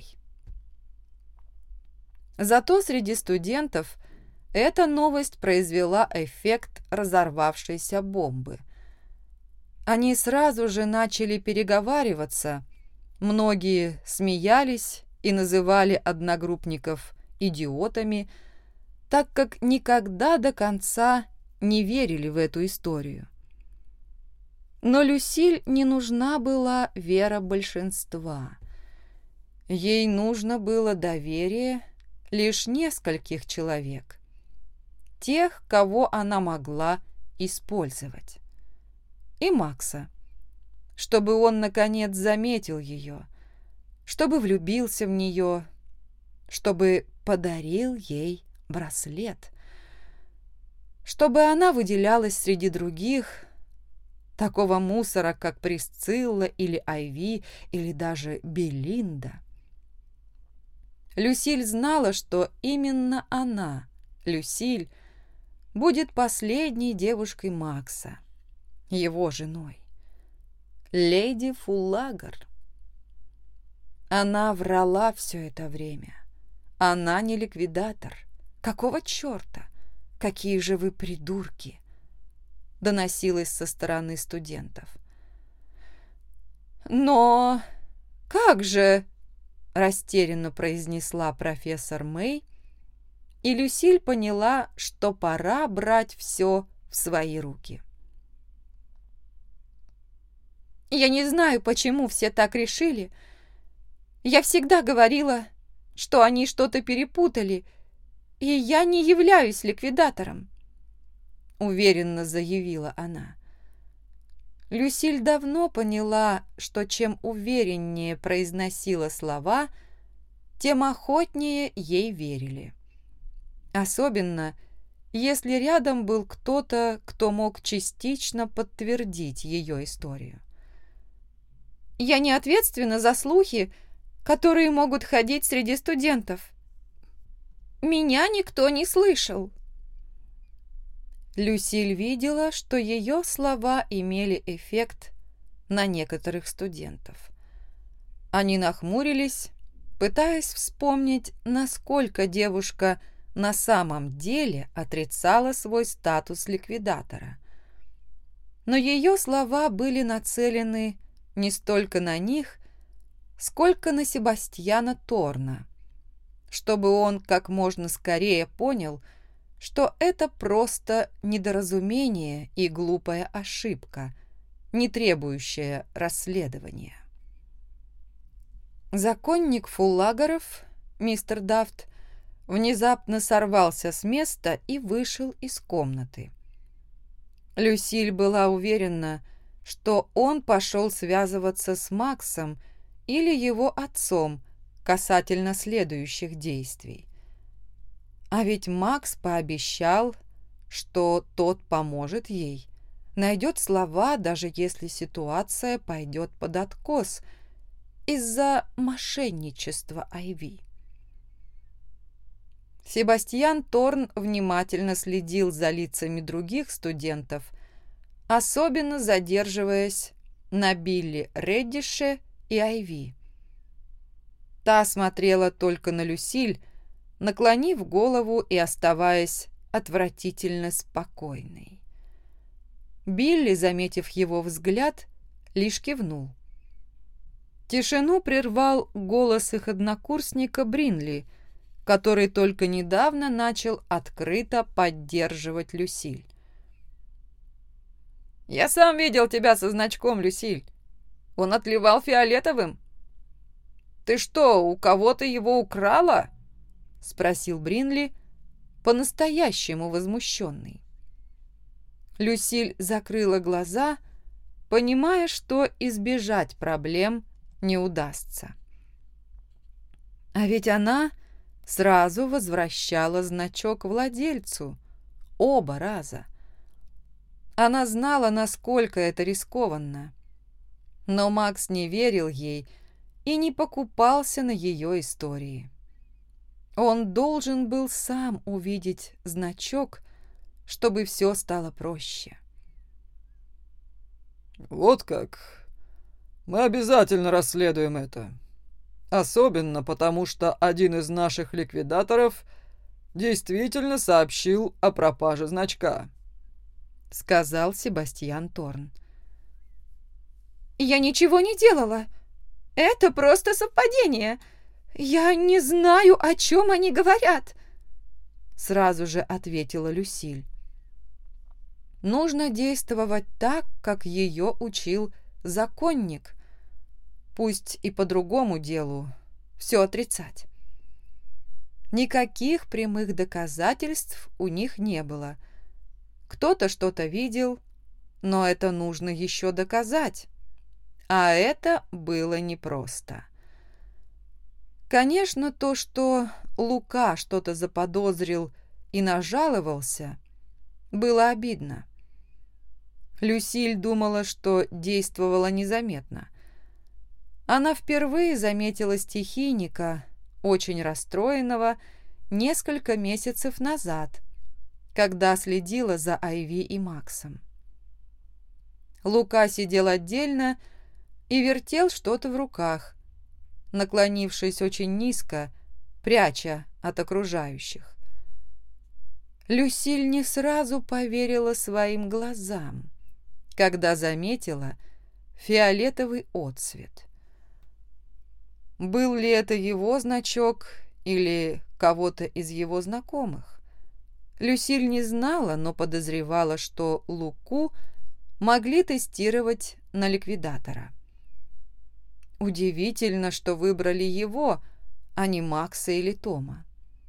Зато среди студентов эта новость произвела эффект разорвавшейся бомбы. Они сразу же начали переговариваться, многие смеялись и называли одногруппников идиотами, так как никогда до конца не верили в эту историю. Но Люсиль не нужна была вера большинства. Ей нужно было доверие лишь нескольких человек, тех, кого она могла использовать. И Макса, чтобы он, наконец, заметил ее, чтобы влюбился в нее, чтобы подарил ей браслет, чтобы она выделялась среди других, такого мусора, как Присцилла или Айви, или даже Белинда. Люсиль знала, что именно она, Люсиль, будет последней девушкой Макса, его женой, леди Фуллагер. Она врала все это время. Она не ликвидатор. Какого черта? Какие же вы придурки! Доносилось со стороны студентов. Но как же, растерянно произнесла профессор Мэй, и Люсиль поняла, что пора брать все в свои руки. Я не знаю, почему все так решили. Я всегда говорила, что они что-то перепутали, и я не являюсь ликвидатором, уверенно заявила она. Люсиль давно поняла, что чем увереннее произносила слова, тем охотнее ей верили. Особенно, если рядом был кто-то, кто мог частично подтвердить ее историю. «Я не ответственна за слухи, которые могут ходить среди студентов. Меня никто не слышал». Люсиль видела, что ее слова имели эффект на некоторых студентов. Они нахмурились, пытаясь вспомнить, насколько девушка на самом деле отрицала свой статус ликвидатора. Но ее слова были нацелены не столько на них, сколько на Себастьяна Торна, чтобы он как можно скорее понял, что это просто недоразумение и глупая ошибка, не требующая расследования. Законник Фуллагеров, мистер Дафт, внезапно сорвался с места и вышел из комнаты. Люсиль была уверена, что он пошел связываться с Максом или его отцом касательно следующих действий. А ведь Макс пообещал, что тот поможет ей, найдет слова, даже если ситуация пойдет под откос из-за мошенничества Айви. Себастьян Торн внимательно следил за лицами других студентов, особенно задерживаясь на Билли Реддише и Айви. Та смотрела только на Люсиль, наклонив голову и оставаясь отвратительно спокойной. Билли, заметив его взгляд, лишь кивнул. Тишину прервал голос их однокурсника Бринли, который только недавно начал открыто поддерживать Люсиль. «Я сам видел тебя со значком, Люсиль. Он отливал фиолетовым. Ты что, у кого-то его украла?» — спросил Бринли, по-настоящему возмущенный. Люсиль закрыла глаза, понимая, что избежать проблем не удастся. А ведь она сразу возвращала значок владельцу, оба раза. Она знала, насколько это рискованно, но Макс не верил ей и не покупался на ее истории. Он должен был сам увидеть значок, чтобы все стало проще. «Вот как. Мы обязательно расследуем это. Особенно потому, что один из наших ликвидаторов действительно сообщил о пропаже значка», — сказал Себастьян Торн. «Я ничего не делала. Это просто совпадение. Я не знаю, о чем они говорят», — сразу же ответила Люсиль. Нужно действовать так, как ее учил законник, пусть и по другому делу, все отрицать. Никаких прямых доказательств у них не было. Кто-то что-то видел, но это нужно еще доказать, а это было непросто. Конечно, то, что Лука что-то заподозрил и нажаловался, было обидно. Люсиль думала, что действовала незаметно. Она впервые заметила стихийника, очень расстроенного, несколько месяцев назад, когда следила за Айви и Максом. Лука сидел отдельно и вертел что-то в руках, наклонившись очень низко, пряча от окружающих. Люсиль не сразу поверила своим глазам, когда заметила фиолетовый отсвет. Был ли это его значок или кого-то из его знакомых? Люсиль не знала, но подозревала, что Луку могли тестировать на ликвидатора. Удивительно, что выбрали его, а не Макса или Тома.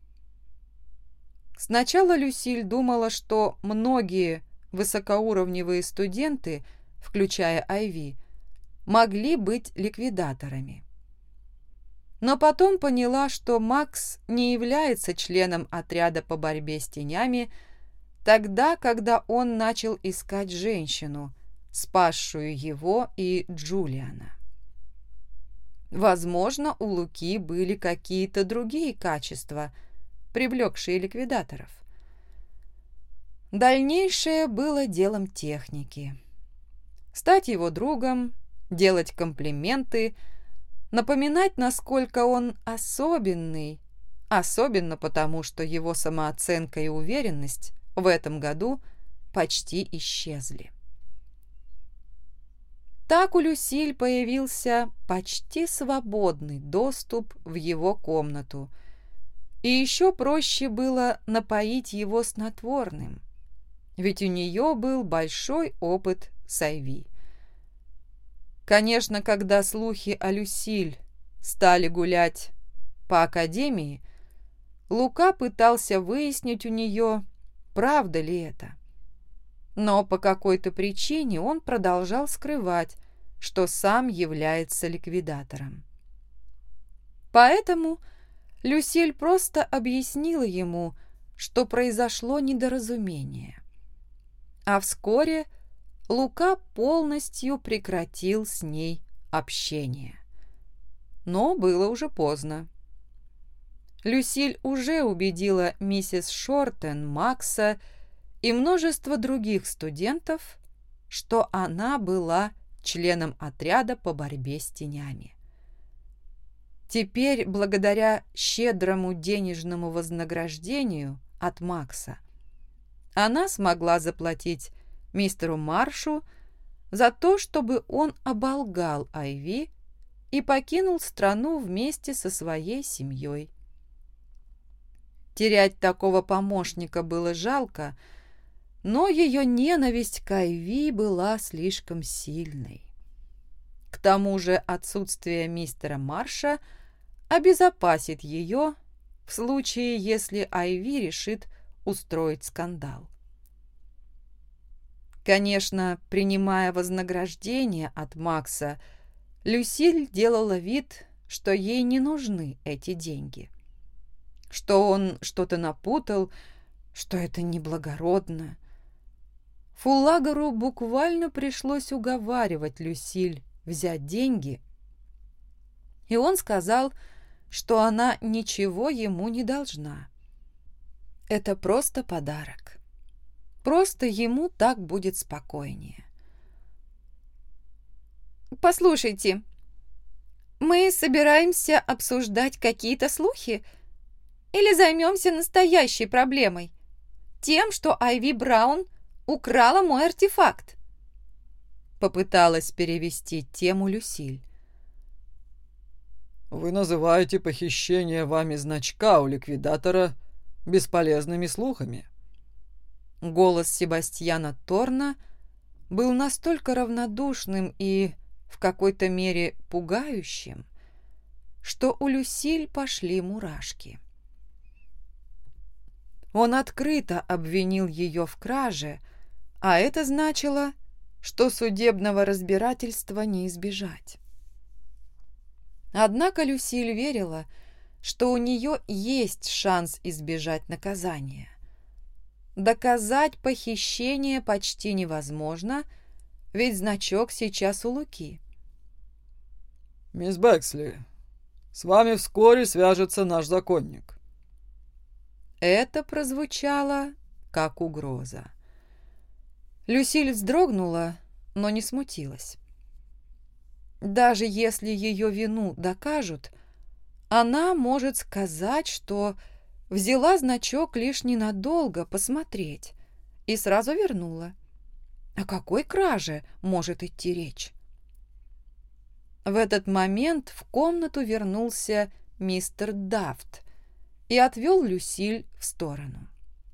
Сначала Люсиль думала, что многие высокоуровневые студенты, включая Айви, могли быть ликвидаторами. Но потом поняла, что Макс не является членом отряда по борьбе с тенями тогда, когда он начал искать женщину, спасшую его и Джулиана. Возможно, у Луки были какие-то другие качества, привлекшие ликвидаторов. Дальнейшее было делом техники. Стать его другом, делать комплименты, напоминать, насколько он особенный, особенно потому, что его самооценка и уверенность в этом году почти исчезли. Так у Люсиль появился почти свободный доступ в его комнату, и еще проще было напоить его снотворным, ведь у нее был большой опыт с Айви. Конечно, когда слухи о Люсиль стали гулять по академии, Лука пытался выяснить у нее, правда ли это. Но по какой-то причине он продолжал скрывать, что сам является ликвидатором. Поэтому Люсиль просто объяснила ему, что произошло недоразумение. А вскоре Лука полностью прекратил с ней общение. Но было уже поздно. Люсиль уже убедила миссис Шортен, Макса и множество других студентов, что она была членом отряда по борьбе с тенями. Теперь, благодаря щедрому денежному вознаграждению от Макса, она смогла заплатить мистеру Маршу за то, чтобы он оболгал Айви и покинул страну вместе со своей семьей. Терять такого помощника было жалко, но ее ненависть к Айви была слишком сильной. К тому же отсутствие мистера Марша обезопасит ее в случае, если Айви решит устроить скандал. Конечно, принимая вознаграждение от Макса, Люсиль делала вид, что ей не нужны эти деньги, что он что-то напутал, что это неблагородно. Фуллагеру буквально пришлось уговаривать Люсиль взять деньги, и он сказал, что она ничего ему не должна. Это просто подарок. Просто ему так будет спокойнее. «Послушайте, мы собираемся обсуждать какие-то слухи или займемся настоящей проблемой? Тем, что Айви Браун украла мой артефакт?» Попыталась перевести тему Люсиль. «Вы называете похищение вами значка у ликвидатора бесполезными слухами?» Голос Себастьяна Торна был настолько равнодушным и в какой-то мере пугающим, что у Люсиль пошли мурашки. Он открыто обвинил ее в краже, а это значило, что судебного разбирательства не избежать. Однако Люсиль верила, что у нее есть шанс избежать наказания. Доказать похищение почти невозможно, ведь значок сейчас у Луки. «Мисс Бэксли, с вами вскоре свяжется наш законник». Это прозвучало как угроза. Люсиль вздрогнула, но не смутилась. Даже если ее вину докажут, она может сказать, что взяла значок лишь ненадолго посмотреть и сразу вернула. О какой краже может идти речь? В этот момент в комнату вернулся мистер Дафт и отвел Люсиль в сторону.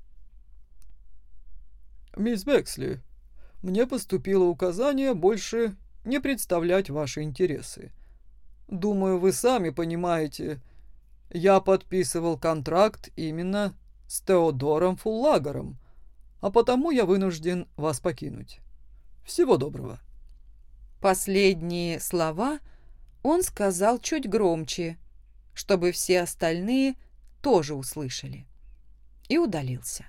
«Мисс Бексли, мне поступило указание больше не представлять ваши интересы. Думаю, вы сами понимаете, я подписывал контракт именно с Теодором Фуллагером, а потому я вынужден вас покинуть. Всего доброго». Последние слова он сказал чуть громче, чтобы все остальные тоже услышали, и удалился.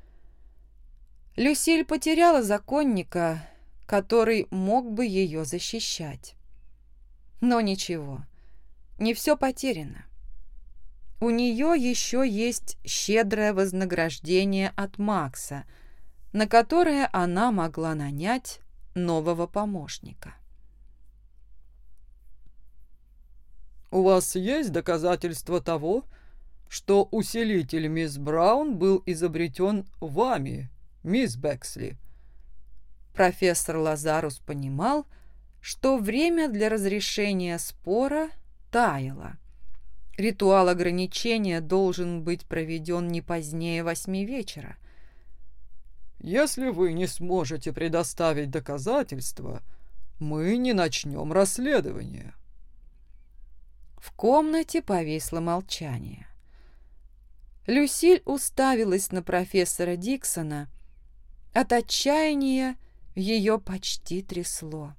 Люсиль потеряла законника, который мог бы ее защищать. Но ничего, не все потеряно. У нее еще есть щедрое вознаграждение от Макса, на которое она могла нанять нового помощника. «У вас есть доказательства того, что усилитель мисс Браун был изобретен вами, мисс Бексли?» Профессор Лазарус понимал, что время для разрешения спора таяло. Ритуал ограничения должен быть проведен не позднее восьми вечера. «Если вы не сможете предоставить доказательства, мы не начнем расследование». В комнате повисло молчание. Люсиль уставилась на профессора Диксона. От отчаяния ее почти трясло.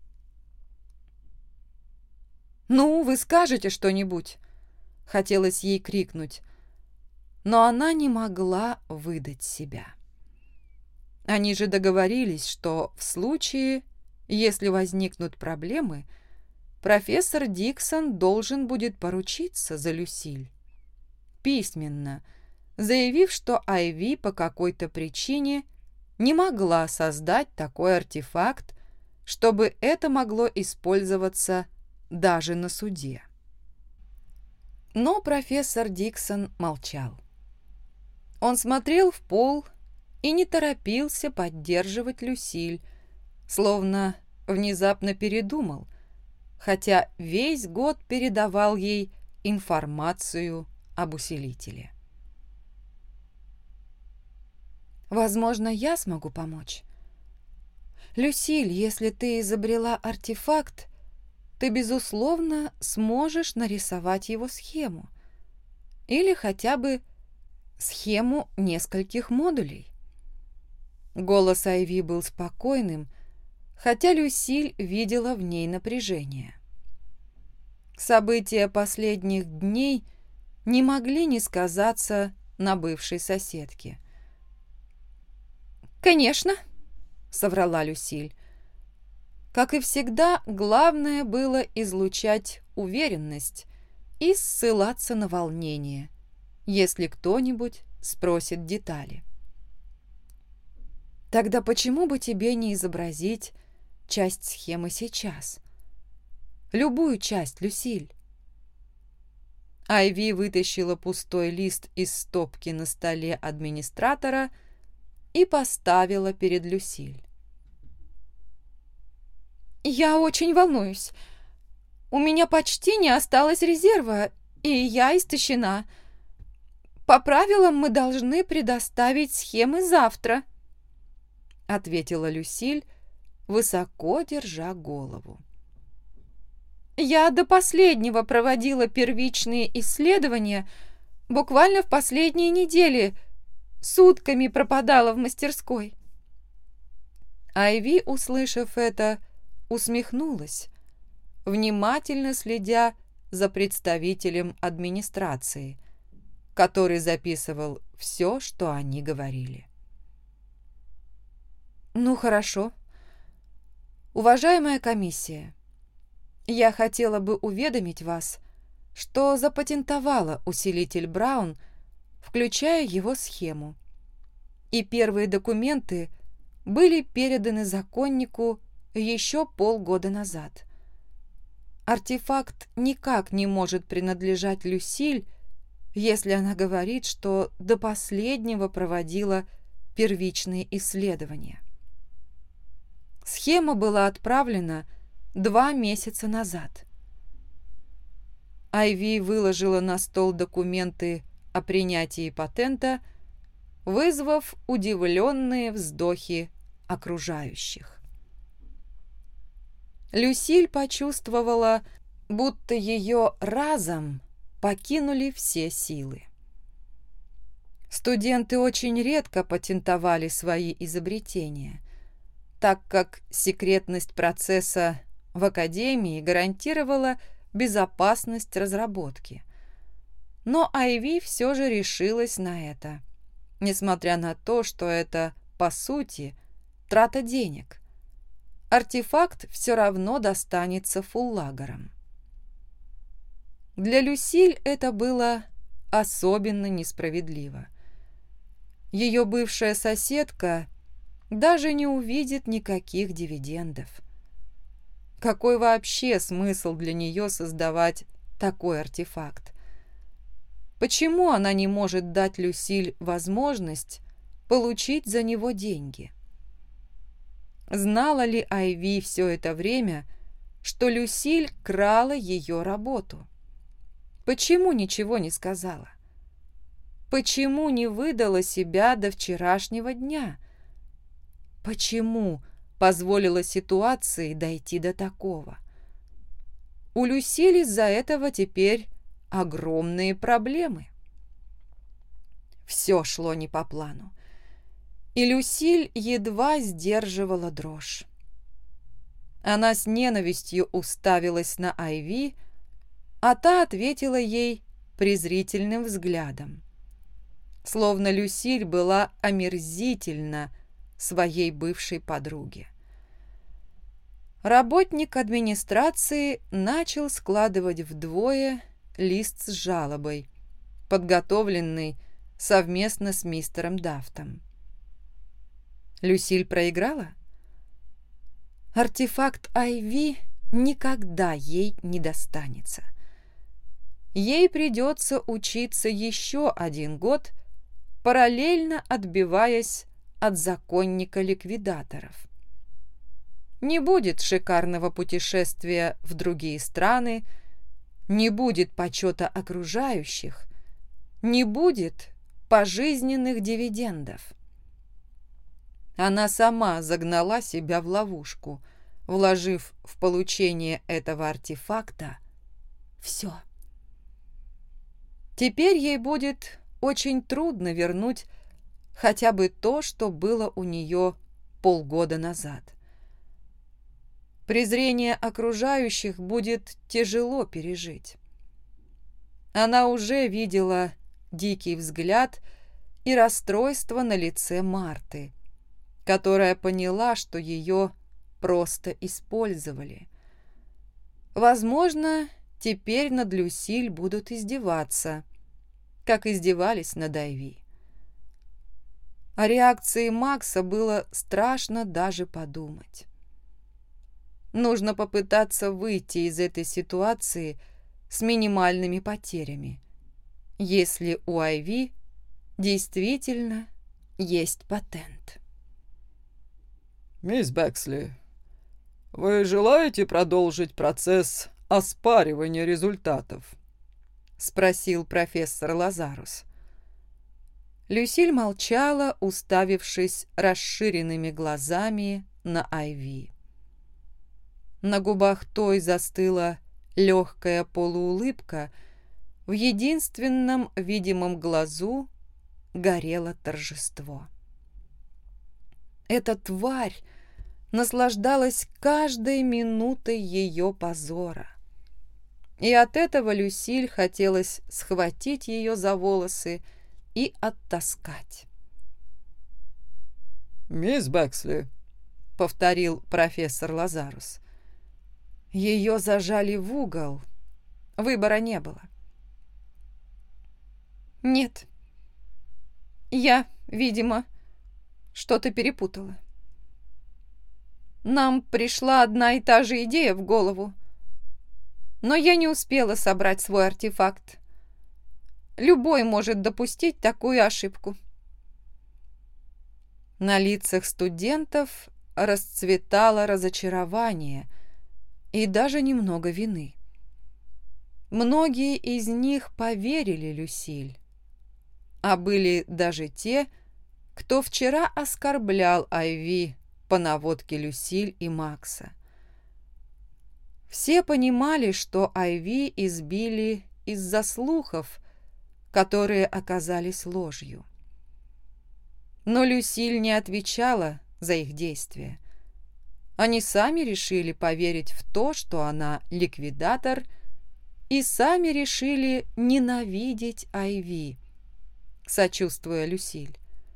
«Ну, вы скажете что-нибудь?» — хотелось ей крикнуть, но она не могла выдать себя. Они же договорились, что в случае, если возникнут проблемы, профессор Диксон должен будет поручиться за Люсиль. Письменно, заявив, что Айви по какой-то причине не могла создать такой артефакт, чтобы это могло использоваться даже на суде. Но профессор Диксон молчал. Он смотрел в пол и не торопился поддерживать Люсиль, словно внезапно передумал, хотя весь год передавал ей информацию об усилителе. «Возможно, я смогу помочь. Люсиль, если ты изобрела артефакт, ты, безусловно, сможешь нарисовать его схему. Или хотя бы схему нескольких модулей». Голос Айви был спокойным, хотя Люсиль видела в ней напряжение. События последних дней не могли не сказаться на бывшей соседке. «Конечно», — соврала Люсиль. Как и всегда, главное было излучать уверенность и ссылаться на волнение, если кто-нибудь спросит детали. «Тогда почему бы тебе не изобразить часть схемы сейчас? Любую часть, Люсиль». Айви вытащила пустой лист из стопки на столе администратора и поставила перед Люсиль. «Я очень волнуюсь. У меня почти не осталось резерва, и я истощена. По правилам мы должны предоставить схемы завтра», — ответила Люсиль, высоко держа голову. «Я до последнего проводила первичные исследования, буквально в последние недели, сутками пропадала в мастерской». Айви, услышав это, усмехнулась, внимательно следя за представителем администрации, который записывал все, что они говорили. «Ну, хорошо. Уважаемая комиссия, я хотела бы уведомить вас, что запатентовала усилитель Браун, включая его схему. и первые документы были переданы законнику еще полгода назад. Артефакт никак не может принадлежать Люсиль, если она говорит, что до последнего проводила первичные исследования. Схема была отправлена два месяца назад. Айви выложила на стол документы о принятии патента, вызвав удивленные вздохи окружающих. Люсиль почувствовала, будто ее разом покинули все силы. Студенты очень редко патентовали свои изобретения, так как секретность процесса в академии гарантировала безопасность разработки. Но Айви все же решилась на это, несмотря на то, что это, по сути, трата денег. Артефакт все равно достанется фуллагерам. Для Люсиль это было особенно несправедливо. Ее бывшая соседка даже не увидит никаких дивидендов. Какой вообще смысл для нее создавать такой артефакт? Почему она не может дать Люсиль возможность получить за него деньги? Знала ли Айви все это время, что Люсиль крала ее работу? Почему ничего не сказала? Почему не выдала себя до вчерашнего дня? Почему позволила ситуации дойти до такого? У Люсиль из-за этого теперь огромные проблемы. Все шло не по плану, и Люсиль едва сдерживала дрожь. Она с ненавистью уставилась на Айви, а та ответила ей презрительным взглядом, словно Люсиль была омерзительна своей бывшей подруге. Работник администрации начал складывать вдвое лист с жалобой, подготовленный совместно с мистером Дафтом. Люсиль проиграла? Артефакт Айви никогда ей не достанется. Ей придется учиться еще один год, параллельно отбиваясь от законника ликвидаторов. Не будет шикарного путешествия в другие страны, не будет почета окружающих, не будет пожизненных дивидендов. Она сама загнала себя в ловушку, вложив в получение этого артефакта все. Теперь ей будет очень трудно вернуть хотя бы то, что было у нее полгода назад. Презрение окружающих будет тяжело пережить. Она уже видела дикий взгляд и расстройство на лице Марты, которая поняла, что ее просто использовали. Возможно, теперь над Люсиль будут издеваться, как издевались над Айви. О реакции Макса было страшно даже подумать. Нужно попытаться выйти из этой ситуации с минимальными потерями, если у Айви действительно есть патент. «Мисс Бэксли, вы желаете продолжить процесс оспаривания результатов?» — спросил профессор Лазарус. Люсиль молчала, уставившись расширенными глазами на Айви. На губах той застыла легкая полуулыбка, в единственном видимом глазу горело торжество. Эта тварь наслаждалась каждой минутой ее позора. И от этого Люсиль хотелось схватить ее за волосы и оттаскать. «Мисс Бэксли», — повторил профессор Лазарус. Ее зажали в угол. Выбора не было. «Нет. Я, видимо, что-то перепутала. Нам пришла одна и та же идея в голову, но я не успела собрать свой артефакт. Любой может допустить такую ошибку. На лицах студентов расцветало разочарование и даже немного вины. Многие из них поверили Люсиль, а были даже те, кто вчера оскорблял Айви по наводке Люсиль и Макса. Все понимали, что Айви избили из-за слухов, которые оказались ложью. Но Люсиль не отвечала за их действия. Они сами решили поверить в то, что она ликвидатор, и сами решили ненавидеть Айви, сочувствуя Люсиль.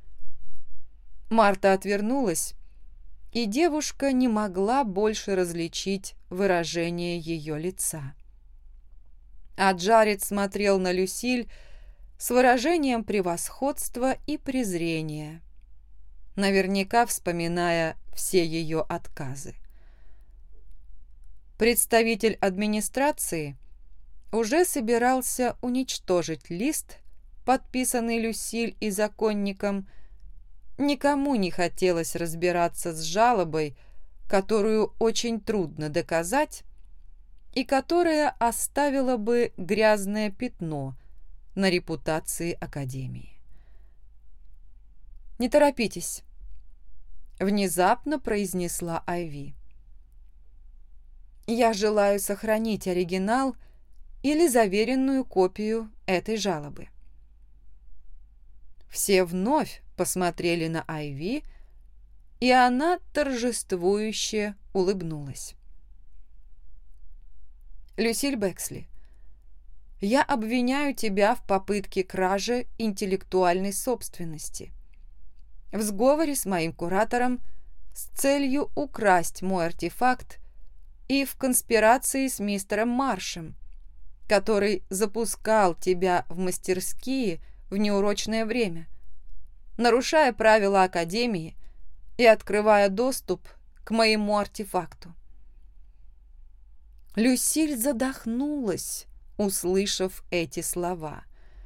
Марта отвернулась, и девушка не могла больше различить выражение ее лица. А Джаред смотрел на Люсиль с выражением превосходства и презрения, наверняка вспоминая все ее отказы. Представитель администрации уже собирался уничтожить лист, подписанный Люсиль и законником. Никому не хотелось разбираться с жалобой, которую очень трудно доказать и которая оставила бы грязное пятно на репутации Академии. «Не торопитесь», — внезапно произнесла Айви. «Я желаю сохранить оригинал или заверенную копию этой жалобы». Все вновь посмотрели на Айви, и она торжествующе улыбнулась. «Люсиль Бексли, я обвиняю тебя в попытке кражи интеллектуальной собственности, в сговоре с моим куратором с целью украсть мой артефакт и в конспирации с мистером Маршем, который запускал тебя в мастерские в неурочное время, нарушая правила Академии и открывая доступ к моему артефакту». Люсиль задохнулась, услышав эти слова.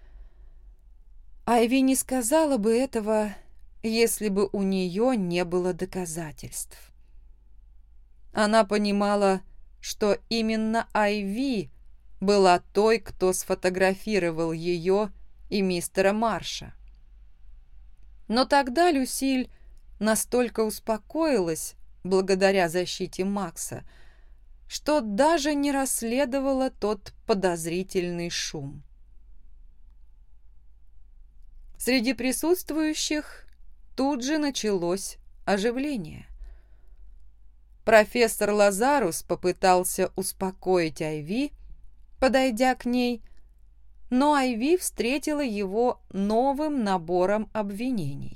Айви не сказала бы этого, если бы у нее не было доказательств. Она понимала, что именно Айви была той, кто сфотографировал ее и мистера Марша. Но тогда Люсиль настолько успокоилась благодаря защите Макса, что даже не расследовала тот подозрительный шум. Среди присутствующих тут же началось оживление. Профессор Лазарус попытался успокоить Айви, подойдя к ней, но Айви встретила его новым набором обвинений.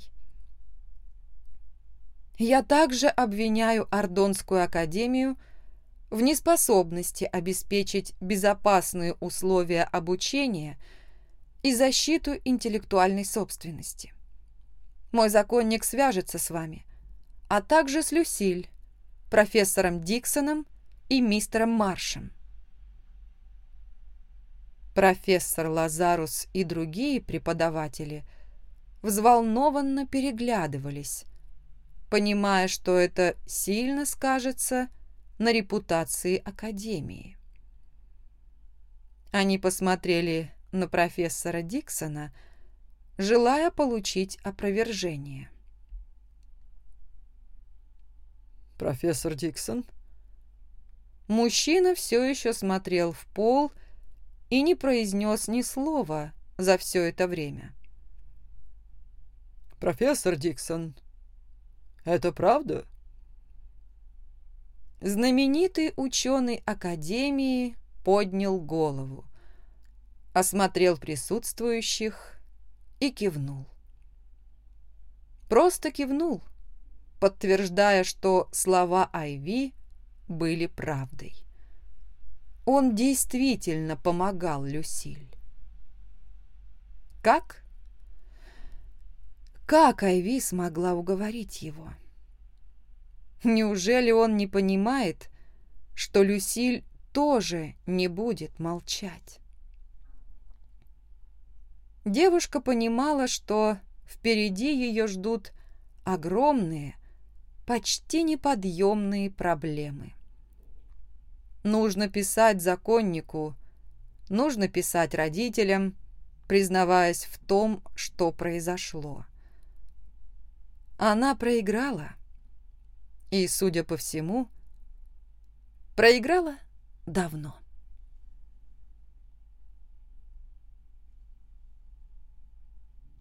«Я также обвиняю Ардонскую академию в неспособности обеспечить безопасные условия обучения и защиту интеллектуальной собственности. Мой законник свяжется с вами, а также с Люсиль, профессором Диксоном и мистером Маршем». Профессор Лазарус и другие преподаватели взволнованно переглядывались, понимая, что это сильно скажется на репутации Академии. Они посмотрели на профессора Диксона, желая получить опровержение. «Профессор Диксон?» Мужчина все еще смотрел в пол и не произнес ни слова за все это время. «Профессор Диксон, это правда?» Знаменитый ученый Академии поднял голову, осмотрел присутствующих и кивнул. Просто кивнул, подтверждая, что слова Айви были правдой. Он действительно помогал Люсиль. Как? как Айви смогла уговорить его? Неужели он не понимает, что Люсиль тоже не будет молчать? Девушка понимала, что впереди ее ждут огромные, почти неподъемные проблемы. Нужно писать законнику, нужно писать родителям, признаваясь в том, что произошло. Она проиграла. И, судя по всему, проиграла давно.